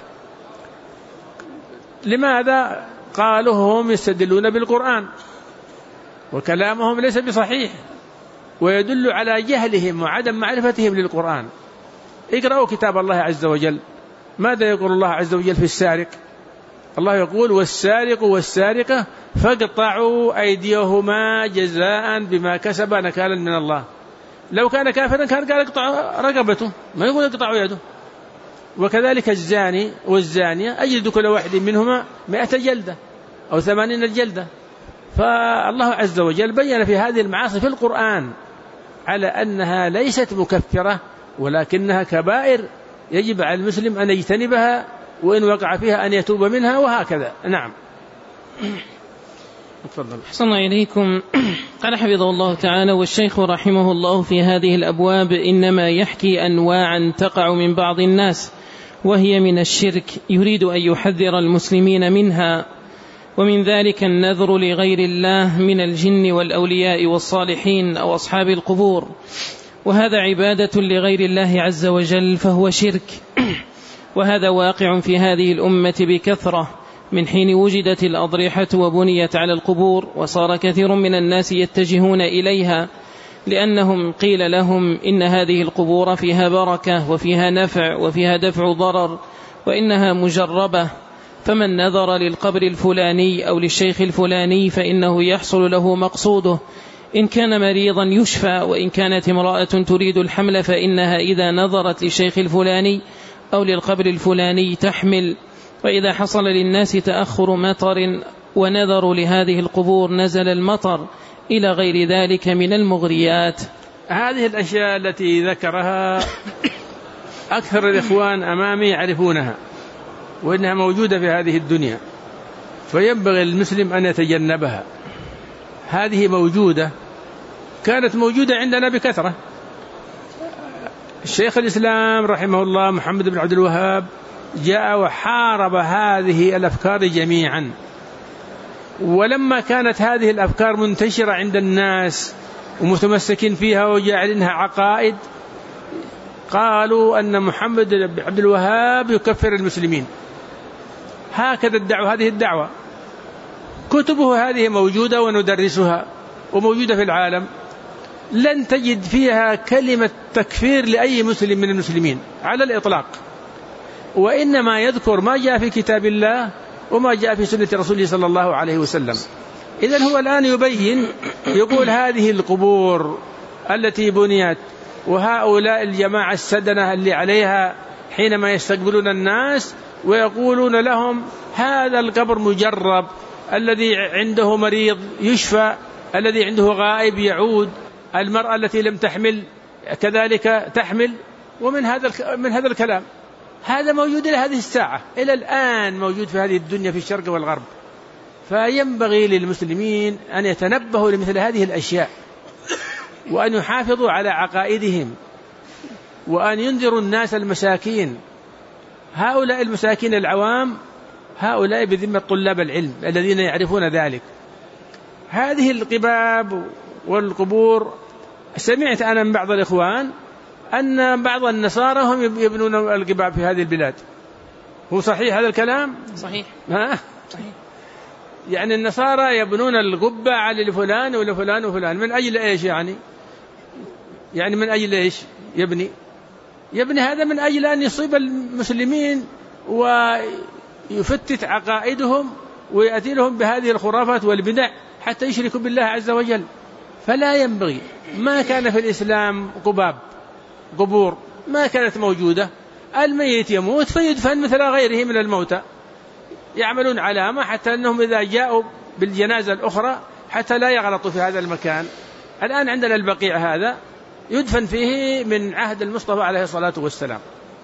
لماذا؟ قالوا هم يستدلون بالقرآن وكلامهم ليس بصحيح، ويدل على جهلهم وعدم معرفتهم للقرآن. اقرأوا كتاب الله عز وجل، ماذا يقول الله عز وجل في السارق؟ الله يقول: والسارق والسارقة فاقطعوا أيديهما جزاء بما كسبا نكالا من الله. لو كان كافرا كان قال اقطعوا رقبته، ما يقول اقطعوا يده. وكذلك الزاني والزانية أجلد كل واحد منهما 100 جلدة أو 80 جلدة. فالله عز وجل بين في هذه المعاصي في القرآن على أنها ليست مكفرة، ولكنها كبائر يجب على المسلم أن يجتنبها، وإن وقع فيها أن يتوب منها، وهكذا. نعم. أحسن الله إليكم. قال حفظه الله تعالى: والشيخ رحمه الله في هذه الأبواب إنما يحكي أنواعا تقع من بعض الناس وهي من الشرك، يريد أن يحذر المسلمين منها، ومن ذلك النذر لغير الله من الجن والأولياء والصالحين أو أصحاب القبور، وهذا عبادة لغير الله عز وجل فهو شرك. وهذا واقع في هذه الأمة بكثرة من حين وجدت الأضرحة وبنيت على القبور، وصار كثير من الناس يتجهون إليها لأنهم قيل لهم إن هذه القبور فيها بركة وفيها نفع وفيها دفع ضرر وإنها مجربة، فمن نذر للقبر الفلاني أو للشيخ الفلاني فإنه يحصل له مقصوده، إن كان مريضا يشفى، وإن كانت امرأة تريد الحمل فإنها إذا نظرت للشيخ الفلاني أو للقبر الفلاني تحمل. وإذا حصل للناس تأخر مطر ونذروا لهذه القبور نزل المطر، إلى غير ذلك من المغريات. هذه الأشياء التي ذكرها أكثر الإخوان أمامي يعرفونها، وإنها موجودة في هذه الدنيا، فينبغي المسلم أن يتجنبها. هذه موجودة، كانت موجودة عندنا بكثرة. الشيخ الإسلام رحمه الله محمد بن عبد الوهاب جاء وحارب هذه الأفكار جميعا، ولما كانت هذه الأفكار منتشرة عند الناس ومتمسكين فيها وجاعلينها عقائد، قالوا أن محمد بن عبد الوهاب يكفر المسلمين. هكذا ادعوا هذه الدعوة. كتبه هذه موجودة وندرسها وموجودة في العالم، لن تجد فيها كلمة تكفير لأي مسلم من المسلمين على الإطلاق، وإنما يذكر ما جاء في كتاب الله وما جاء في سنة رسوله صلى الله عليه وسلم. إذن هو الآن يبين، يقول هذه القبور التي بنيت وهؤلاء الجماعة السدنة اللي عليها حينما يستقبلون الناس ويقولون لهم هذا القبر مجرب، الذي عنده مريض يشفى، الذي عنده غائب يعود، المرأة التي لم تحمل كذلك تحمل. ومن هذا الكلام هذا موجود إلى هذه الساعة، إلى الآن موجود في هذه الدنيا في الشرق والغرب. فينبغي للمسلمين أن يتنبهوا لمثل هذه الأشياء، وأن يحافظوا على عقائدهم، وأن ينذروا الناس المساكين. هؤلاء المساكين العوام هؤلاء بذمة طلاب العلم الذين يعرفون ذلك. هذه القباب والقبور، سمعت أنا من بعض الإخوان أن بعض النصارى هم يبنون القباب في هذه البلاد. هو صحيح هذا الكلام؟ صحيح. صحيح. يعني النصارى يبنون القبة على لفلان ولفلان وفلان، من أجل إيش يعني من أجل إيش يبني هذا؟ من أجل أن يصيب المسلمين ويفتت عقائدهم ويأتي لهم بهذه الخرافات والبدع حتى يشركوا بالله عز وجل. فلا ينبغي. ما كان في الإسلام قبور ما كانت موجودة. الميت يموت فيدفن مثل غيره من الموتى، يعملون علامة حتى أنهم إذا جاءوا بالجنازة الأخرى حتى لا يغلطوا في هذا المكان. الآن عندنا البقيع هذا يدفن فيه من عهد المصطفى عليه الصلاة والسلام.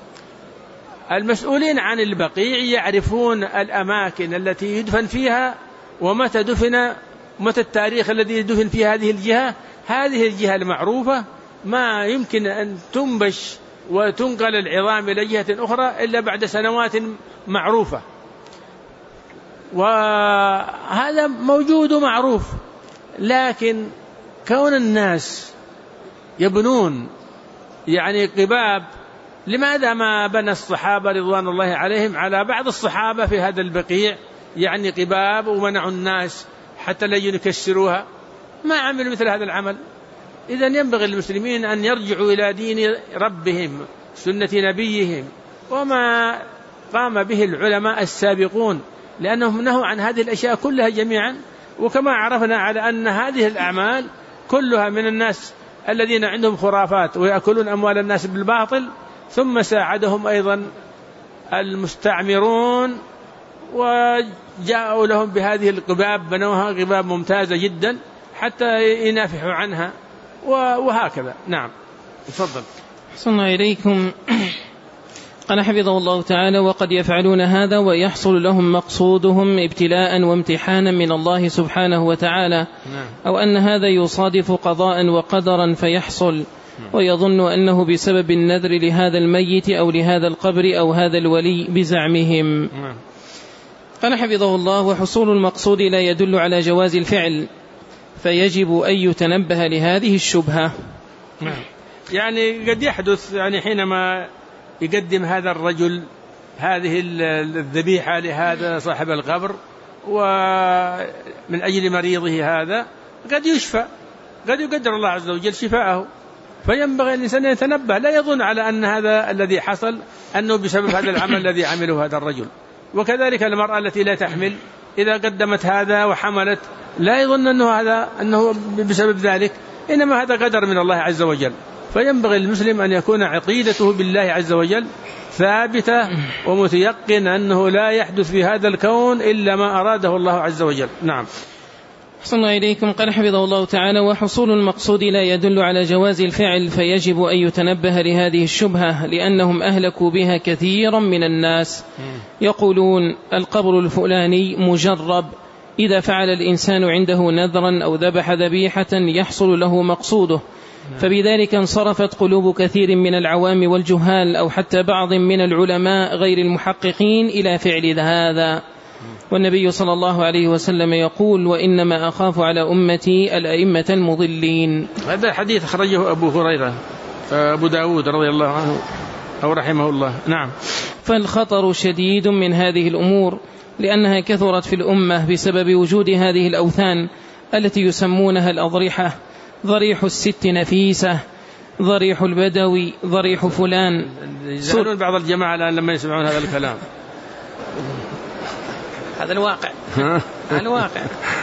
المسؤولين عن البقيع يعرفون الأماكن التي يدفن فيها ومتى دفن، متى التاريخ الذي دفن فيه هذه الجهة. هذه الجهة المعروفة ما يمكن أن تنبش وتنقل العظام إلى جهة أخرى إلا بعد سنوات معروفة، وهذا موجود ومعروف. لكن كون الناس يبنون قباب، لماذا ما بنى الصحابة رضوان الله عليهم على بعض الصحابة في هذا البقيع قباب ومنعوا الناس حتى لا يكسروها؟ ما عملوا مثل هذا العمل. إذن ينبغي للمسلمين أن يرجعوا إلى دين ربهم، سنة نبيهم، وما قام به العلماء السابقون، لأنهم نهوا عن هذه الأشياء كلها جميعا. وكما عرفنا على أن هذه الأعمال كلها من الناس الذين عندهم خرافات ويأكلون أموال الناس بالباطل، ثم ساعدهم أيضا المستعمرون وجاءوا لهم بهذه القباب، بنوها قباب ممتازة جدا حتى ينافحوا عنها وهكذا. نعم، تفضل. صلى إليكم. قال حفظه الله تعالى: وقد يفعلون هذا ويحصل لهم مقصودهم ابتلاء وامتحانا من الله سبحانه وتعالى، أو أن هذا يصادف قضاء وقدرا فيحصل، ويظن أنه بسبب النذر لهذا الميت أو لهذا القبر أو هذا الولي بزعمهم. قال حفظه الله: وحصول المقصود لا يدل على جواز الفعل، فيجب أن يتنبه لهذه الشبهة. قد يحدث حينما يقدم هذا الرجل هذه الذبيحة لهذا صاحب القبر ومن أجل مريضه هذا، قد يشفى، قد يقدر الله عز وجل شفاءه. فينبغي الإنسان أن يتنبه، لا يظن على أن هذا الذي حصل أنه بسبب هذا العمل الذي عمله هذا الرجل. وكذلك المرأة التي لا تحمل إذا قدمت هذا وحملت لا يظن أنه بسبب ذلك، إنما هذا قدر من الله عز وجل. فينبغي للمسلم أن يكون عقيدته بالله عز وجل ثابتة ومتيقن أنه لا يحدث في هذا الكون إلا ما أراده الله عز وجل. نعم. أحسن الله إليكم. قال حفظه الله تعالى: وحصول المقصود لا يدل على جواز الفعل، فيجب أن يتنبه لهذه الشبهة لأنهم أهلكوا بها كثيرا من الناس. يقولون القبر الفلاني مجرب، إذا فعل الإنسان عنده نذرا أو ذبح ذبيحة يحصل له مقصوده، فبذلك انصرفت قلوب كثير من العوام والجهال أو حتى بعض من العلماء غير المحققين إلى فعل هذا. والنبي صلى الله عليه وسلم يقول: وإنما أخاف على أمتي الأئمة المضلين. هذا حديث أخرجه أبو هريرة أبو داود رضي الله عنه أو رحمه الله. نعم. فالخطر شديد من هذه الأمور لأنها كثرت في الأمة بسبب وجود هذه الأوثان التي يسمونها الأضرحة: ضريح الست نفيسة، ضريح البدوي، ضريح فلان. يزعلون بعض الجماعة الآن لما يسمعون هذا الكلام. هذا الواقع. الواقع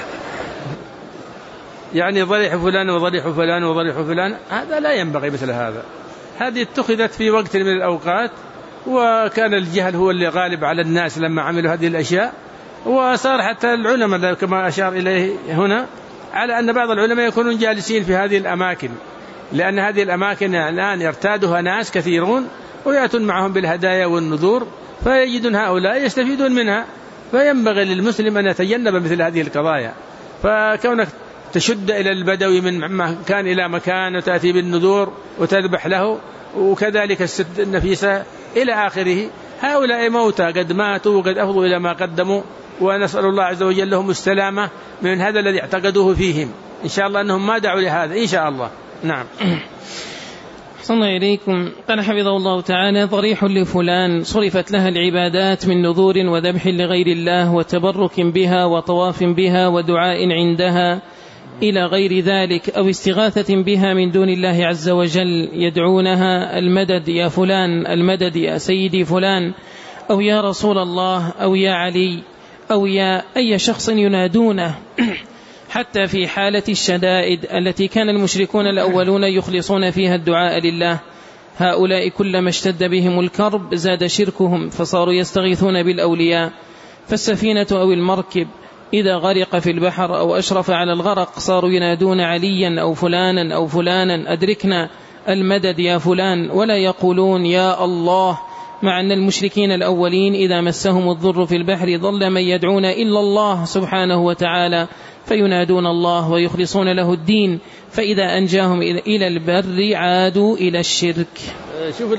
يعني ضريح فلان وضريح فلان وضريح فلان، هذا لا ينبغي مثل هذا. هذه اتخذت في وقت من الأوقات، وكان الجهل هو اللي غالب على الناس لما عملوا هذه الأشياء، وصار حتى العلماء كما أشار إليه هنا على أن بعض العلماء يكونون جالسين في هذه الأماكن، لأن هذه الأماكن الآن يرتادها ناس كثيرون ويأتون معهم بالهدايا والنذور، فيجدون هؤلاء يستفيدون منها. فينبغي للمسلم أن يتجنب مثل هذه القضايا. فكونك تشد إلى البدوي من مكان إلى مكان وتأتي بالنذور وتذبح له، وكذلك الست النفيسة إلى آخره، هؤلاء موتى قد ماتوا وقد أفضوا إلى ما قدموا، ونسأل الله عز وجل لهم السلامة من هذا الذي اعتقدوه فيهم. إن شاء الله أنهم ما دعوا لهذا إن شاء الله. نعم. صلى إليكم. قال حفظه الله تعالى: ضريح لفلان صرفت لها العبادات من نذور وذبح لغير الله وتبرك بها وطواف بها ودعاء عندها إلى غير ذلك، أو استغاثة بها من دون الله عز وجل، يدعونها: المدد يا فلان، المدد يا سيدي فلان، أو يا رسول الله، أو يا علي، أو يا أي شخص ينادونه. حتى في حالة الشدائد التي كان المشركون الأولون يخلصون فيها الدعاء لله، هؤلاء كلما اشتد بهم الكرب زاد شركهم، فصاروا يستغيثون بالأولياء. فالسفينة أو المركب إذا غرق في البحر أو أشرف على الغرق صاروا ينادون عليا أو فلانا أو فلانا: أدركنا، المدد يا فلان، ولا يقولون يا الله. مع أن المشركين الأولين إذا مسهم الضر في البحر ظل من يدعون إلا الله سبحانه وتعالى، فينادون الله ويخلصون له الدين، فإذا أنجاهم إلى البر عادوا إلى الشرك. شوف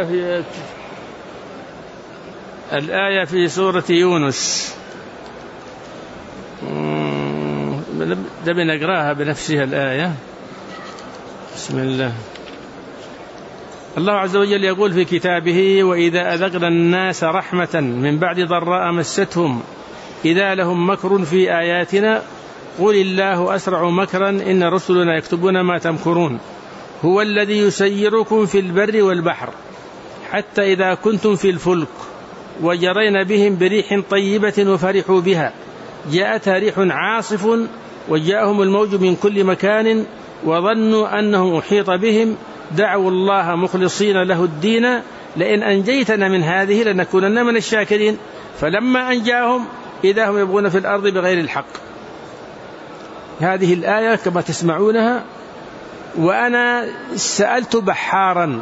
الآية في سورة يونس، نبي نقراها بنفسها الآية. بسم الله. الله عز وجل يقول في كتابه: وإذا أذقنا الناس رحمة من بعد ضراء مستهم إذا لهم مكر في آياتنا قل الله أسرع مكرا إن رسلنا يكتبون ما تمكرون هو الذي يسيركم في البر والبحر حتى إذا كنتم في الفلك وجرين بهم بريح طيبة وفرحوا بها جاءتها ريح عاصف وجاءهم الموج من كل مكان وظنوا أنه أحيط بهم دعوا الله مخلصين له الدين لئن أنجيتنا من هذه لنكونن من الشاكرين فلما أنجاهم إذا هم يبغون في الأرض بغير الحق. هذه الآية كما تسمعونها، وأنا سألت بحارا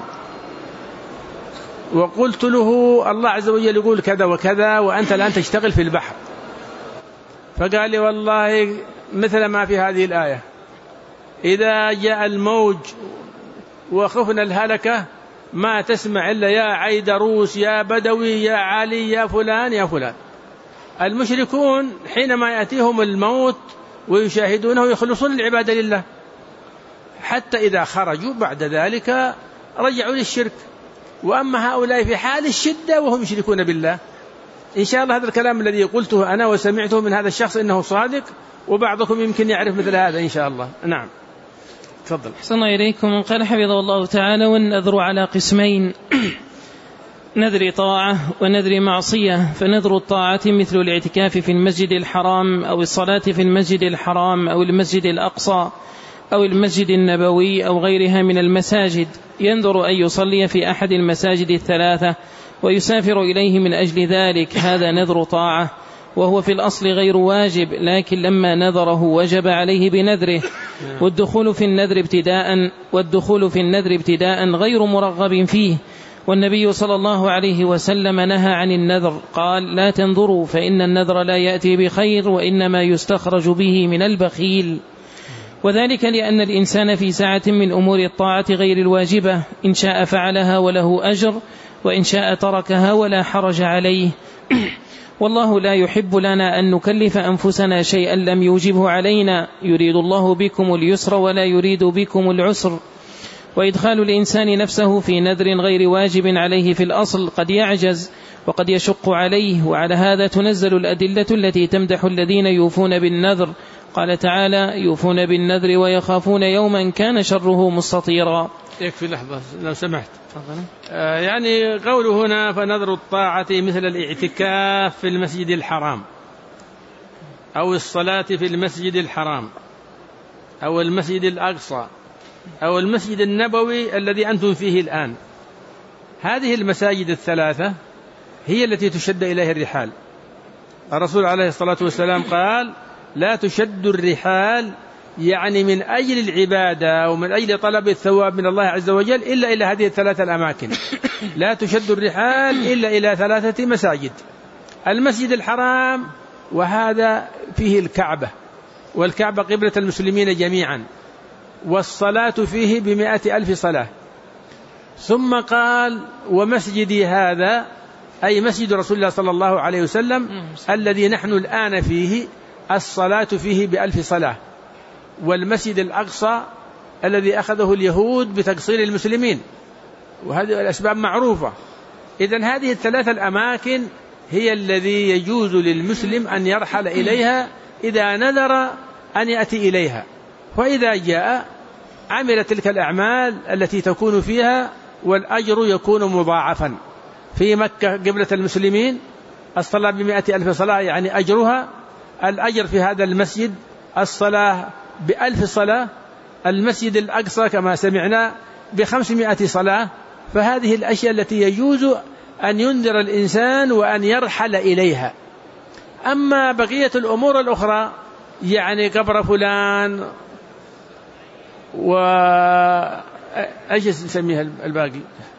وقلت له الله عز وجل يقول كذا وكذا وأنت الآن تشتغل في البحر، فقال لي والله مثل ما في هذه الآية، إذا جاء الموج وخفنا الهلكة ما تسمع إلا يا عيدروس يا بدوي يا علي يا فلان يا فلان. المشركون حينما يأتيهم الموت ويشاهدونه يخلصون العبادة لله، حتى إذا خرجوا بعد ذلك رجعوا للشرك. وأما هؤلاء في حال الشدة وهم يشركون بالله. إن شاء الله هذا الكلام الذي قلته أنا وسمعته من هذا الشخص إنه صادق، وبعضكم يمكن يعرف مثل هذا إن شاء الله. نعم تفضل. أحسن إليكم. قال حفظه الله تعالى: والنذر على قسمين نذر طاعة ونذر معصية. فنذر الطاعة مثل الاعتكاف في المسجد الحرام أو الصلاة في المسجد الحرام أو المسجد الأقصى أو المسجد النبوي أو غيرها من المساجد، ينذر أن يصلي في أحد المساجد الثلاثة ويسافر إليه من أجل ذلك، هذا نذر طاعة، وهو في الأصل غير واجب، لكن لما نذره وجب عليه بنذره. والدخول في النذر ابتداء غير مرغب فيه، والنبي صلى الله عليه وسلم نهى عن النذر، قال: لا تنذروا فإن النذر لا يأتي بخير وإنما يستخرج به من البخيل. وذلك لأن الإنسان في ساعة من أمور الطاعة غير الواجبة، إن شاء فعلها وله أجر، وإن شاء تركها ولا حرج عليه. والله لا يحب لنا أن نكلف أنفسنا شيئا لم يوجبه علينا، يريد الله بكم اليسر ولا يريد بكم العسر. وإدخال الإنسان نفسه في نذر غير واجب عليه في الأصل قد يعجز وقد يشق عليه، وعلى هذا تنزل الأدلة التي تمدح الذين يوفون بالنذر. قال تعالى: يوفون بالنذر ويخافون يوما كان شره مستطيرا. يكفي لحظة لو سمحت. يعني قوله هنا: فنذر الطاعة مثل الاعتكاف في المسجد الحرام أو الصلاة في المسجد الحرام أو المسجد الأقصى أو المسجد النبوي الذي أنتم فيه الآن، هذه المساجد الثلاثة هي التي تشد إليها الرحال. الرسول عليه الصلاة والسلام قال: لا تشد الرحال، يعني من أجل العبادة ومن أجل طلب الثواب من الله عز وجل، إلا إلى هذه الثلاثة الأماكن. لا تشد الرحال إلا إلى ثلاثة مساجد: المسجد الحرام، وهذا فيه الكعبة، والكعبة قبلة المسلمين جميعا، والصلاة فيه ب100,000 صلاة. ثم قال: ومسجدي هذا، أي مسجد رسول الله صلى الله عليه وسلم الذي نحن الآن فيه، الصلاة فيه ب1,000 صلاة. والمسجد الأقصى الذي أخذه اليهود بتقصير المسلمين، وهذه الأسباب معروفة. إذن هذه الثلاثة الأماكن هي الذي يجوز للمسلم أن يرحل إليها إذا نذر أن يأتي إليها، وإذا جاء عمل تلك الأعمال التي تكون فيها، والأجر يكون مضاعفا. في مكة قبلة المسلمين الصلاة ب100,000 صلاة، يعني أجرها الأجر في هذا المسجد الصلاة ب1,000 صلاة. المسجد الأقصى كما سمعنا ب500 صلاة. فهذه الأشياء التي يجوز أن ينذر الإنسان وأن يرحل إليها. أما بقية الأمور الأخرى، يعني قبر فلان أيش نسميها الباقي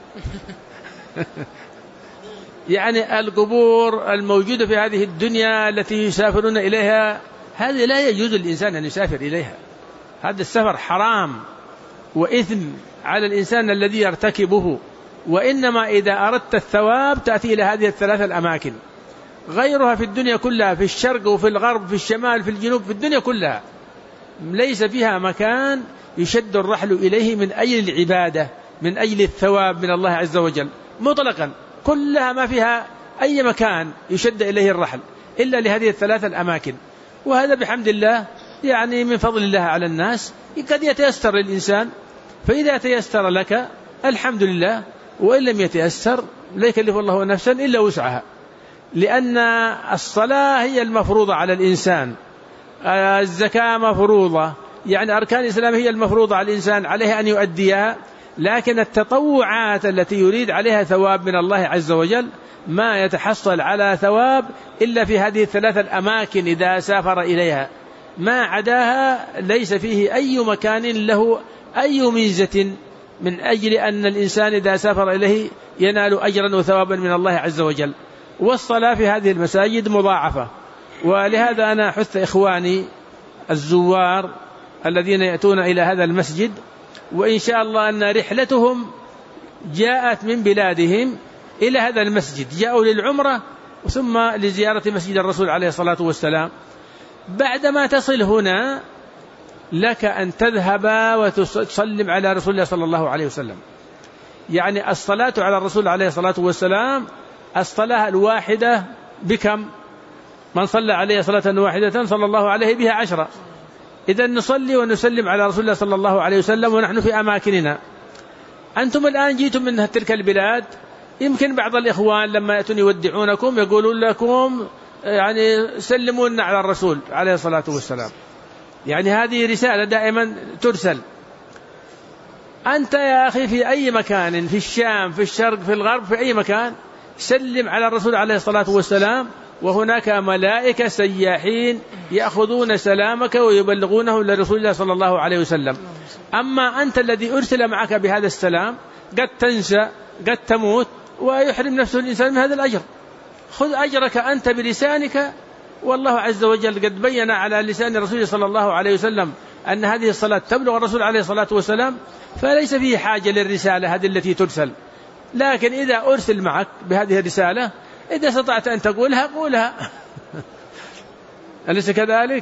يعني القبور الموجودة في هذه الدنيا التي يسافرون إليها، هذه لا يجوز للإنسان أن يسافر إليها. هذا السفر حرام وإثم على الإنسان الذي يرتكبه. وإنما إذا أردت الثواب تأتي إلى هذه الثلاثة الأماكن. غيرها في الدنيا كلها، في الشرق وفي الغرب، في الشمال في الجنوب، في الدنيا كلها ليس فيها مكان يشد الرحل إليه من أجل العبادة، من أجل الثواب من الله عز وجل مطلقا. كلها ما فيها أي مكان يشد إليه الرحل إلا لهذه الثلاثة الأماكن. وهذا بحمد الله يعني من فضل الله على الناس، قد يتيسر للإنسان، فإذا تيسر لك الحمد لله، وإن لم يتيسر لا يكلف الله نفسا إلا وسعها. لأن الصلاة هي المفروضة على الإنسان، الزكاة مفروضة، يعني أركان الإسلام هي المفروضة على الإنسان، عليه أن يؤديها. لكن التطوعات التي يريد عليها ثواب من الله عز وجل ما يتحصل على ثواب إلا في هذه الثلاثة الأماكن إذا سافر إليها. ما عداها ليس فيه أي مكان له أي ميزة من أجل أن الإنسان إذا سافر إليه ينال أجرا وثوابا من الله عز وجل. والصلاة في هذه المساجد مضاعفة. ولهذا أنا أحث إخواني الزوار الذين يأتون إلى هذا المسجد، وإن شاء الله أن رحلتهم جاءت من بلادهم إلى هذا المسجد، جاءوا للعمرة ثم لزيارة مسجد الرسول عليه الصلاة والسلام. بعدما تصل هنا لك أن تذهب وتسلم على رسول الله صلى الله عليه وسلم. يعني الصلاة على الرسول عليه الصلاة والسلام الصلاة الواحدة بكم؟ من صلى عليه صلاة واحدة صلى الله عليه بها 10. إذا نصلي ونسلم على رسول الله صلى الله عليه وسلم ونحن في أماكننا. أنتم الآن جيتم من تلك البلاد يمكن بعض الإخوان لما يأتون يودعونكم يقولون لكم يعني سلمونا على الرسول عليه الصلاة والسلام. يعني هذه رسالة دائما ترسل. أنت يا أخي في أي مكان، في الشام، في الشرق، في الغرب، في أي مكان، سلم على الرسول عليه الصلاة والسلام، وهناك ملائكة سياحين يأخذون سلامك ويبلغونه لرسول الله صلى الله عليه وسلم. أما أنت الذي أرسل معك بهذا السلام قد تنسى، قد تموت، ويحرم نفسه الإنسان من هذا الأجر. خذ أجرك أنت بلسانك، والله عز وجل قد بين على لسان رسوله صلى الله عليه وسلم أن هذه الصلاة تبلغ الرسول عليه الصلاة والسلام، فليس فيه حاجة للرسالة هذه التي ترسل. لكن إذا أرسل معك بهذه الرسالة، إذا استطعت أن تقولها قولها. أليس كذلك؟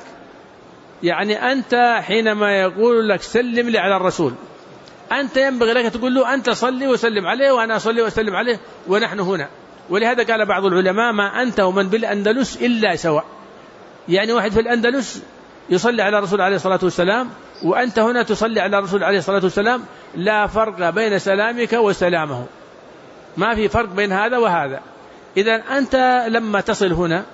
يعني أنت حينما يقول لك سلم لي على الرسول، أنت ينبغي لك تقول له أنت صلي وسلم عليه وأنا أصلي وسلم عليه ونحن هنا. ولهذا قال بعض العلماء ما أنت ومن بالأندلس إلا سواء. يعني واحد في الأندلس يصلي على الرسول عليه الصلاة والسلام، وأنت هنا تصلي على الرسول عليه الصلاة والسلام، لا فرق بين سلامك وسلامه، ما في فرق بين هذا وهذا. إذا أنت لما تصل هنا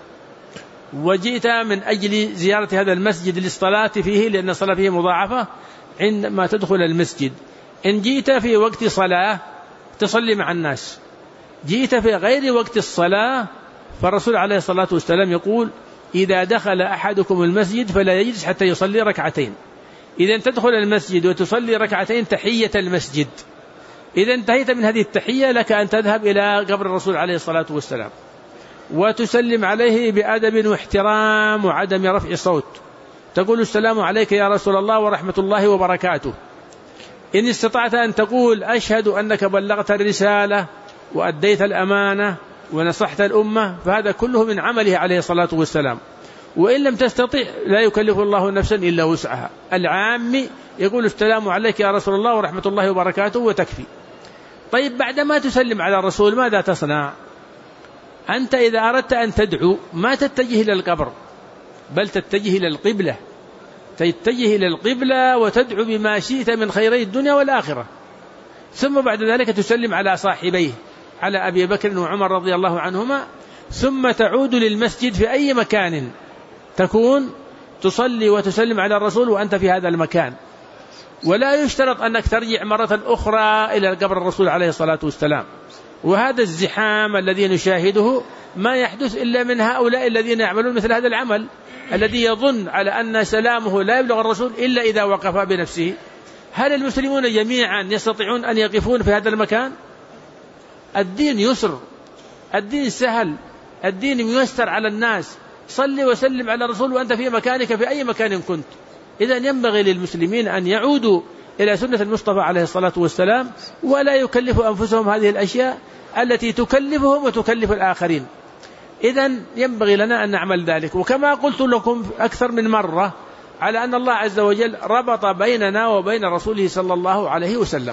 وجئت من أجل زيارة هذا المسجد للصلاة فيه، لأن الصلاة فيه مضاعفة عندما تدخل المسجد، إن جئت في وقت صلاة تصلي مع الناس، جئت في غير وقت الصلاة، فالرسول عليه الصلاة والسلام يقول إذا دخل أحدكم المسجد فلا يجلس حتى يصلي ركعتين. إذا تدخل المسجد وتصلي ركعتين تحية المسجد، إذا انتهيت من هذه التحية لك أن تذهب إلى قبر الرسول عليه الصلاة والسلام وتسلم عليه بأدب واحترام وعدم رفع صوت، تقول السلام عليك يا رسول الله ورحمة الله وبركاته. إن استطعت أن تقول أشهد أنك بلغت الرسالة وأديت الأمانة ونصحت الأمة، فهذا كله من عمله عليه الصلاة والسلام. وإن لم تستطع لا يكلف الله نفسا إلا وسعها. العامي يقول السلام عليك يا رسول الله ورحمة الله وبركاته وتكفي. طيب بعدما تسلم على الرسول ماذا تصنع؟ أنت إذا أردت أن تدعو ما تتجه إلى القبر، بل تتجه إلى القبلة، تتجه إلى القبلة وتدعو بما شئت من خيري الدنيا والآخرة. ثم بعد ذلك تسلم على صاحبيه، على أبي بكر وعمر رضي الله عنهما، ثم تعود للمسجد في أي مكان تكون تصلي وتسلم على الرسول وأنت في هذا المكان. ولا يشترط أنك ترجع مرة أخرى إلى قبر الرسول عليه الصلاة والسلام. وهذا الزحام الذي نشاهده ما يحدث إلا من هؤلاء الذين يعملون مثل هذا العمل، الذي يظن على أن سلامه لا يبلغ الرسول إلا إذا وقف بنفسه. هل المسلمون جميعا يستطيعون أن يقفون في هذا المكان؟ الدين يسر، الدين سهل، الدين ميسر على الناس. صلي وسلم على الرسول وأنت في مكانك في أي مكان كنت. إذا ينبغي للمسلمين أن يعودوا إلى سنة المصطفى عليه الصلاة والسلام، ولا يكلفوا أنفسهم هذه الأشياء التي تكلفهم وتكلف الآخرين. إذا ينبغي لنا أن نعمل ذلك. وكما قلت لكم أكثر من مرة على أن الله عز وجل ربط بيننا وبين رسوله صلى الله عليه وسلم.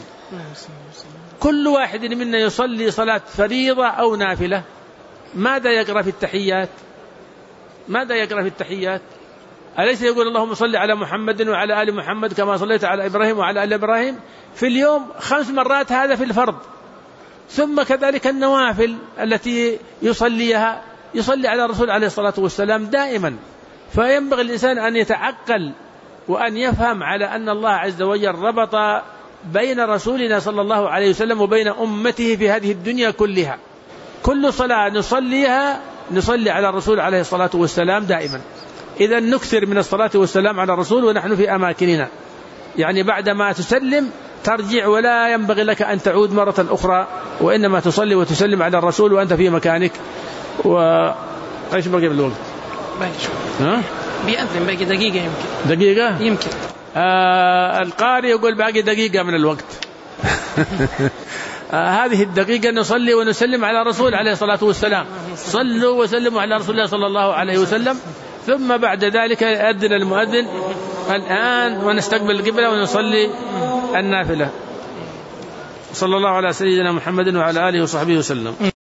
كل واحد منا يصلي صلاة فريضة أو نافلة، ماذا يقرأ في التحيات؟ ماذا يقرأ في التحيات؟ أليس يقول اللهم صل على محمد وعلى آل محمد كما صليت على إبراهيم وعلى آل إبراهيم في اليوم 5 مرات، هذا في الفرض. ثم كذلك النوافل التي يصليها يصلي على الرسول عليه الصلاة والسلام دائما. فينبغي الإنسان أن يتعقل وأن يفهم على أن الله عز وجل ربط بين رسولنا صلى الله عليه وسلم وبين أمته في هذه الدنيا كلها. كل صلاة نصليها نصلي على الرسول عليه الصلاة والسلام دائما. إذا نكثر من الصلاة والسلام على الرسول ونحن في أماكننا. يعني بعدما تسلم ترجع، ولا ينبغي لك أن تعود مرة أخرى، وإنما تصلي وتسلم على الرسول وأنت في مكانك. إيش بقي بالوقت؟ بيأذن باقي دقيقة يمكن. دقيقة؟ يمكن. القارئ يقول باقي دقيقة من الوقت. هذه الدقيقة نصلي ونسلم على الرسول عليه الصلاة والسلام. صلوا وسلموا على رسول الله صلى الله عليه وسلم. ثم بعد ذلك يأذن المؤذن الآن ونستقبل القبلة ونصلي النافلة. صلى الله على سيدنا محمد وعلى آله وصحبه وسلم.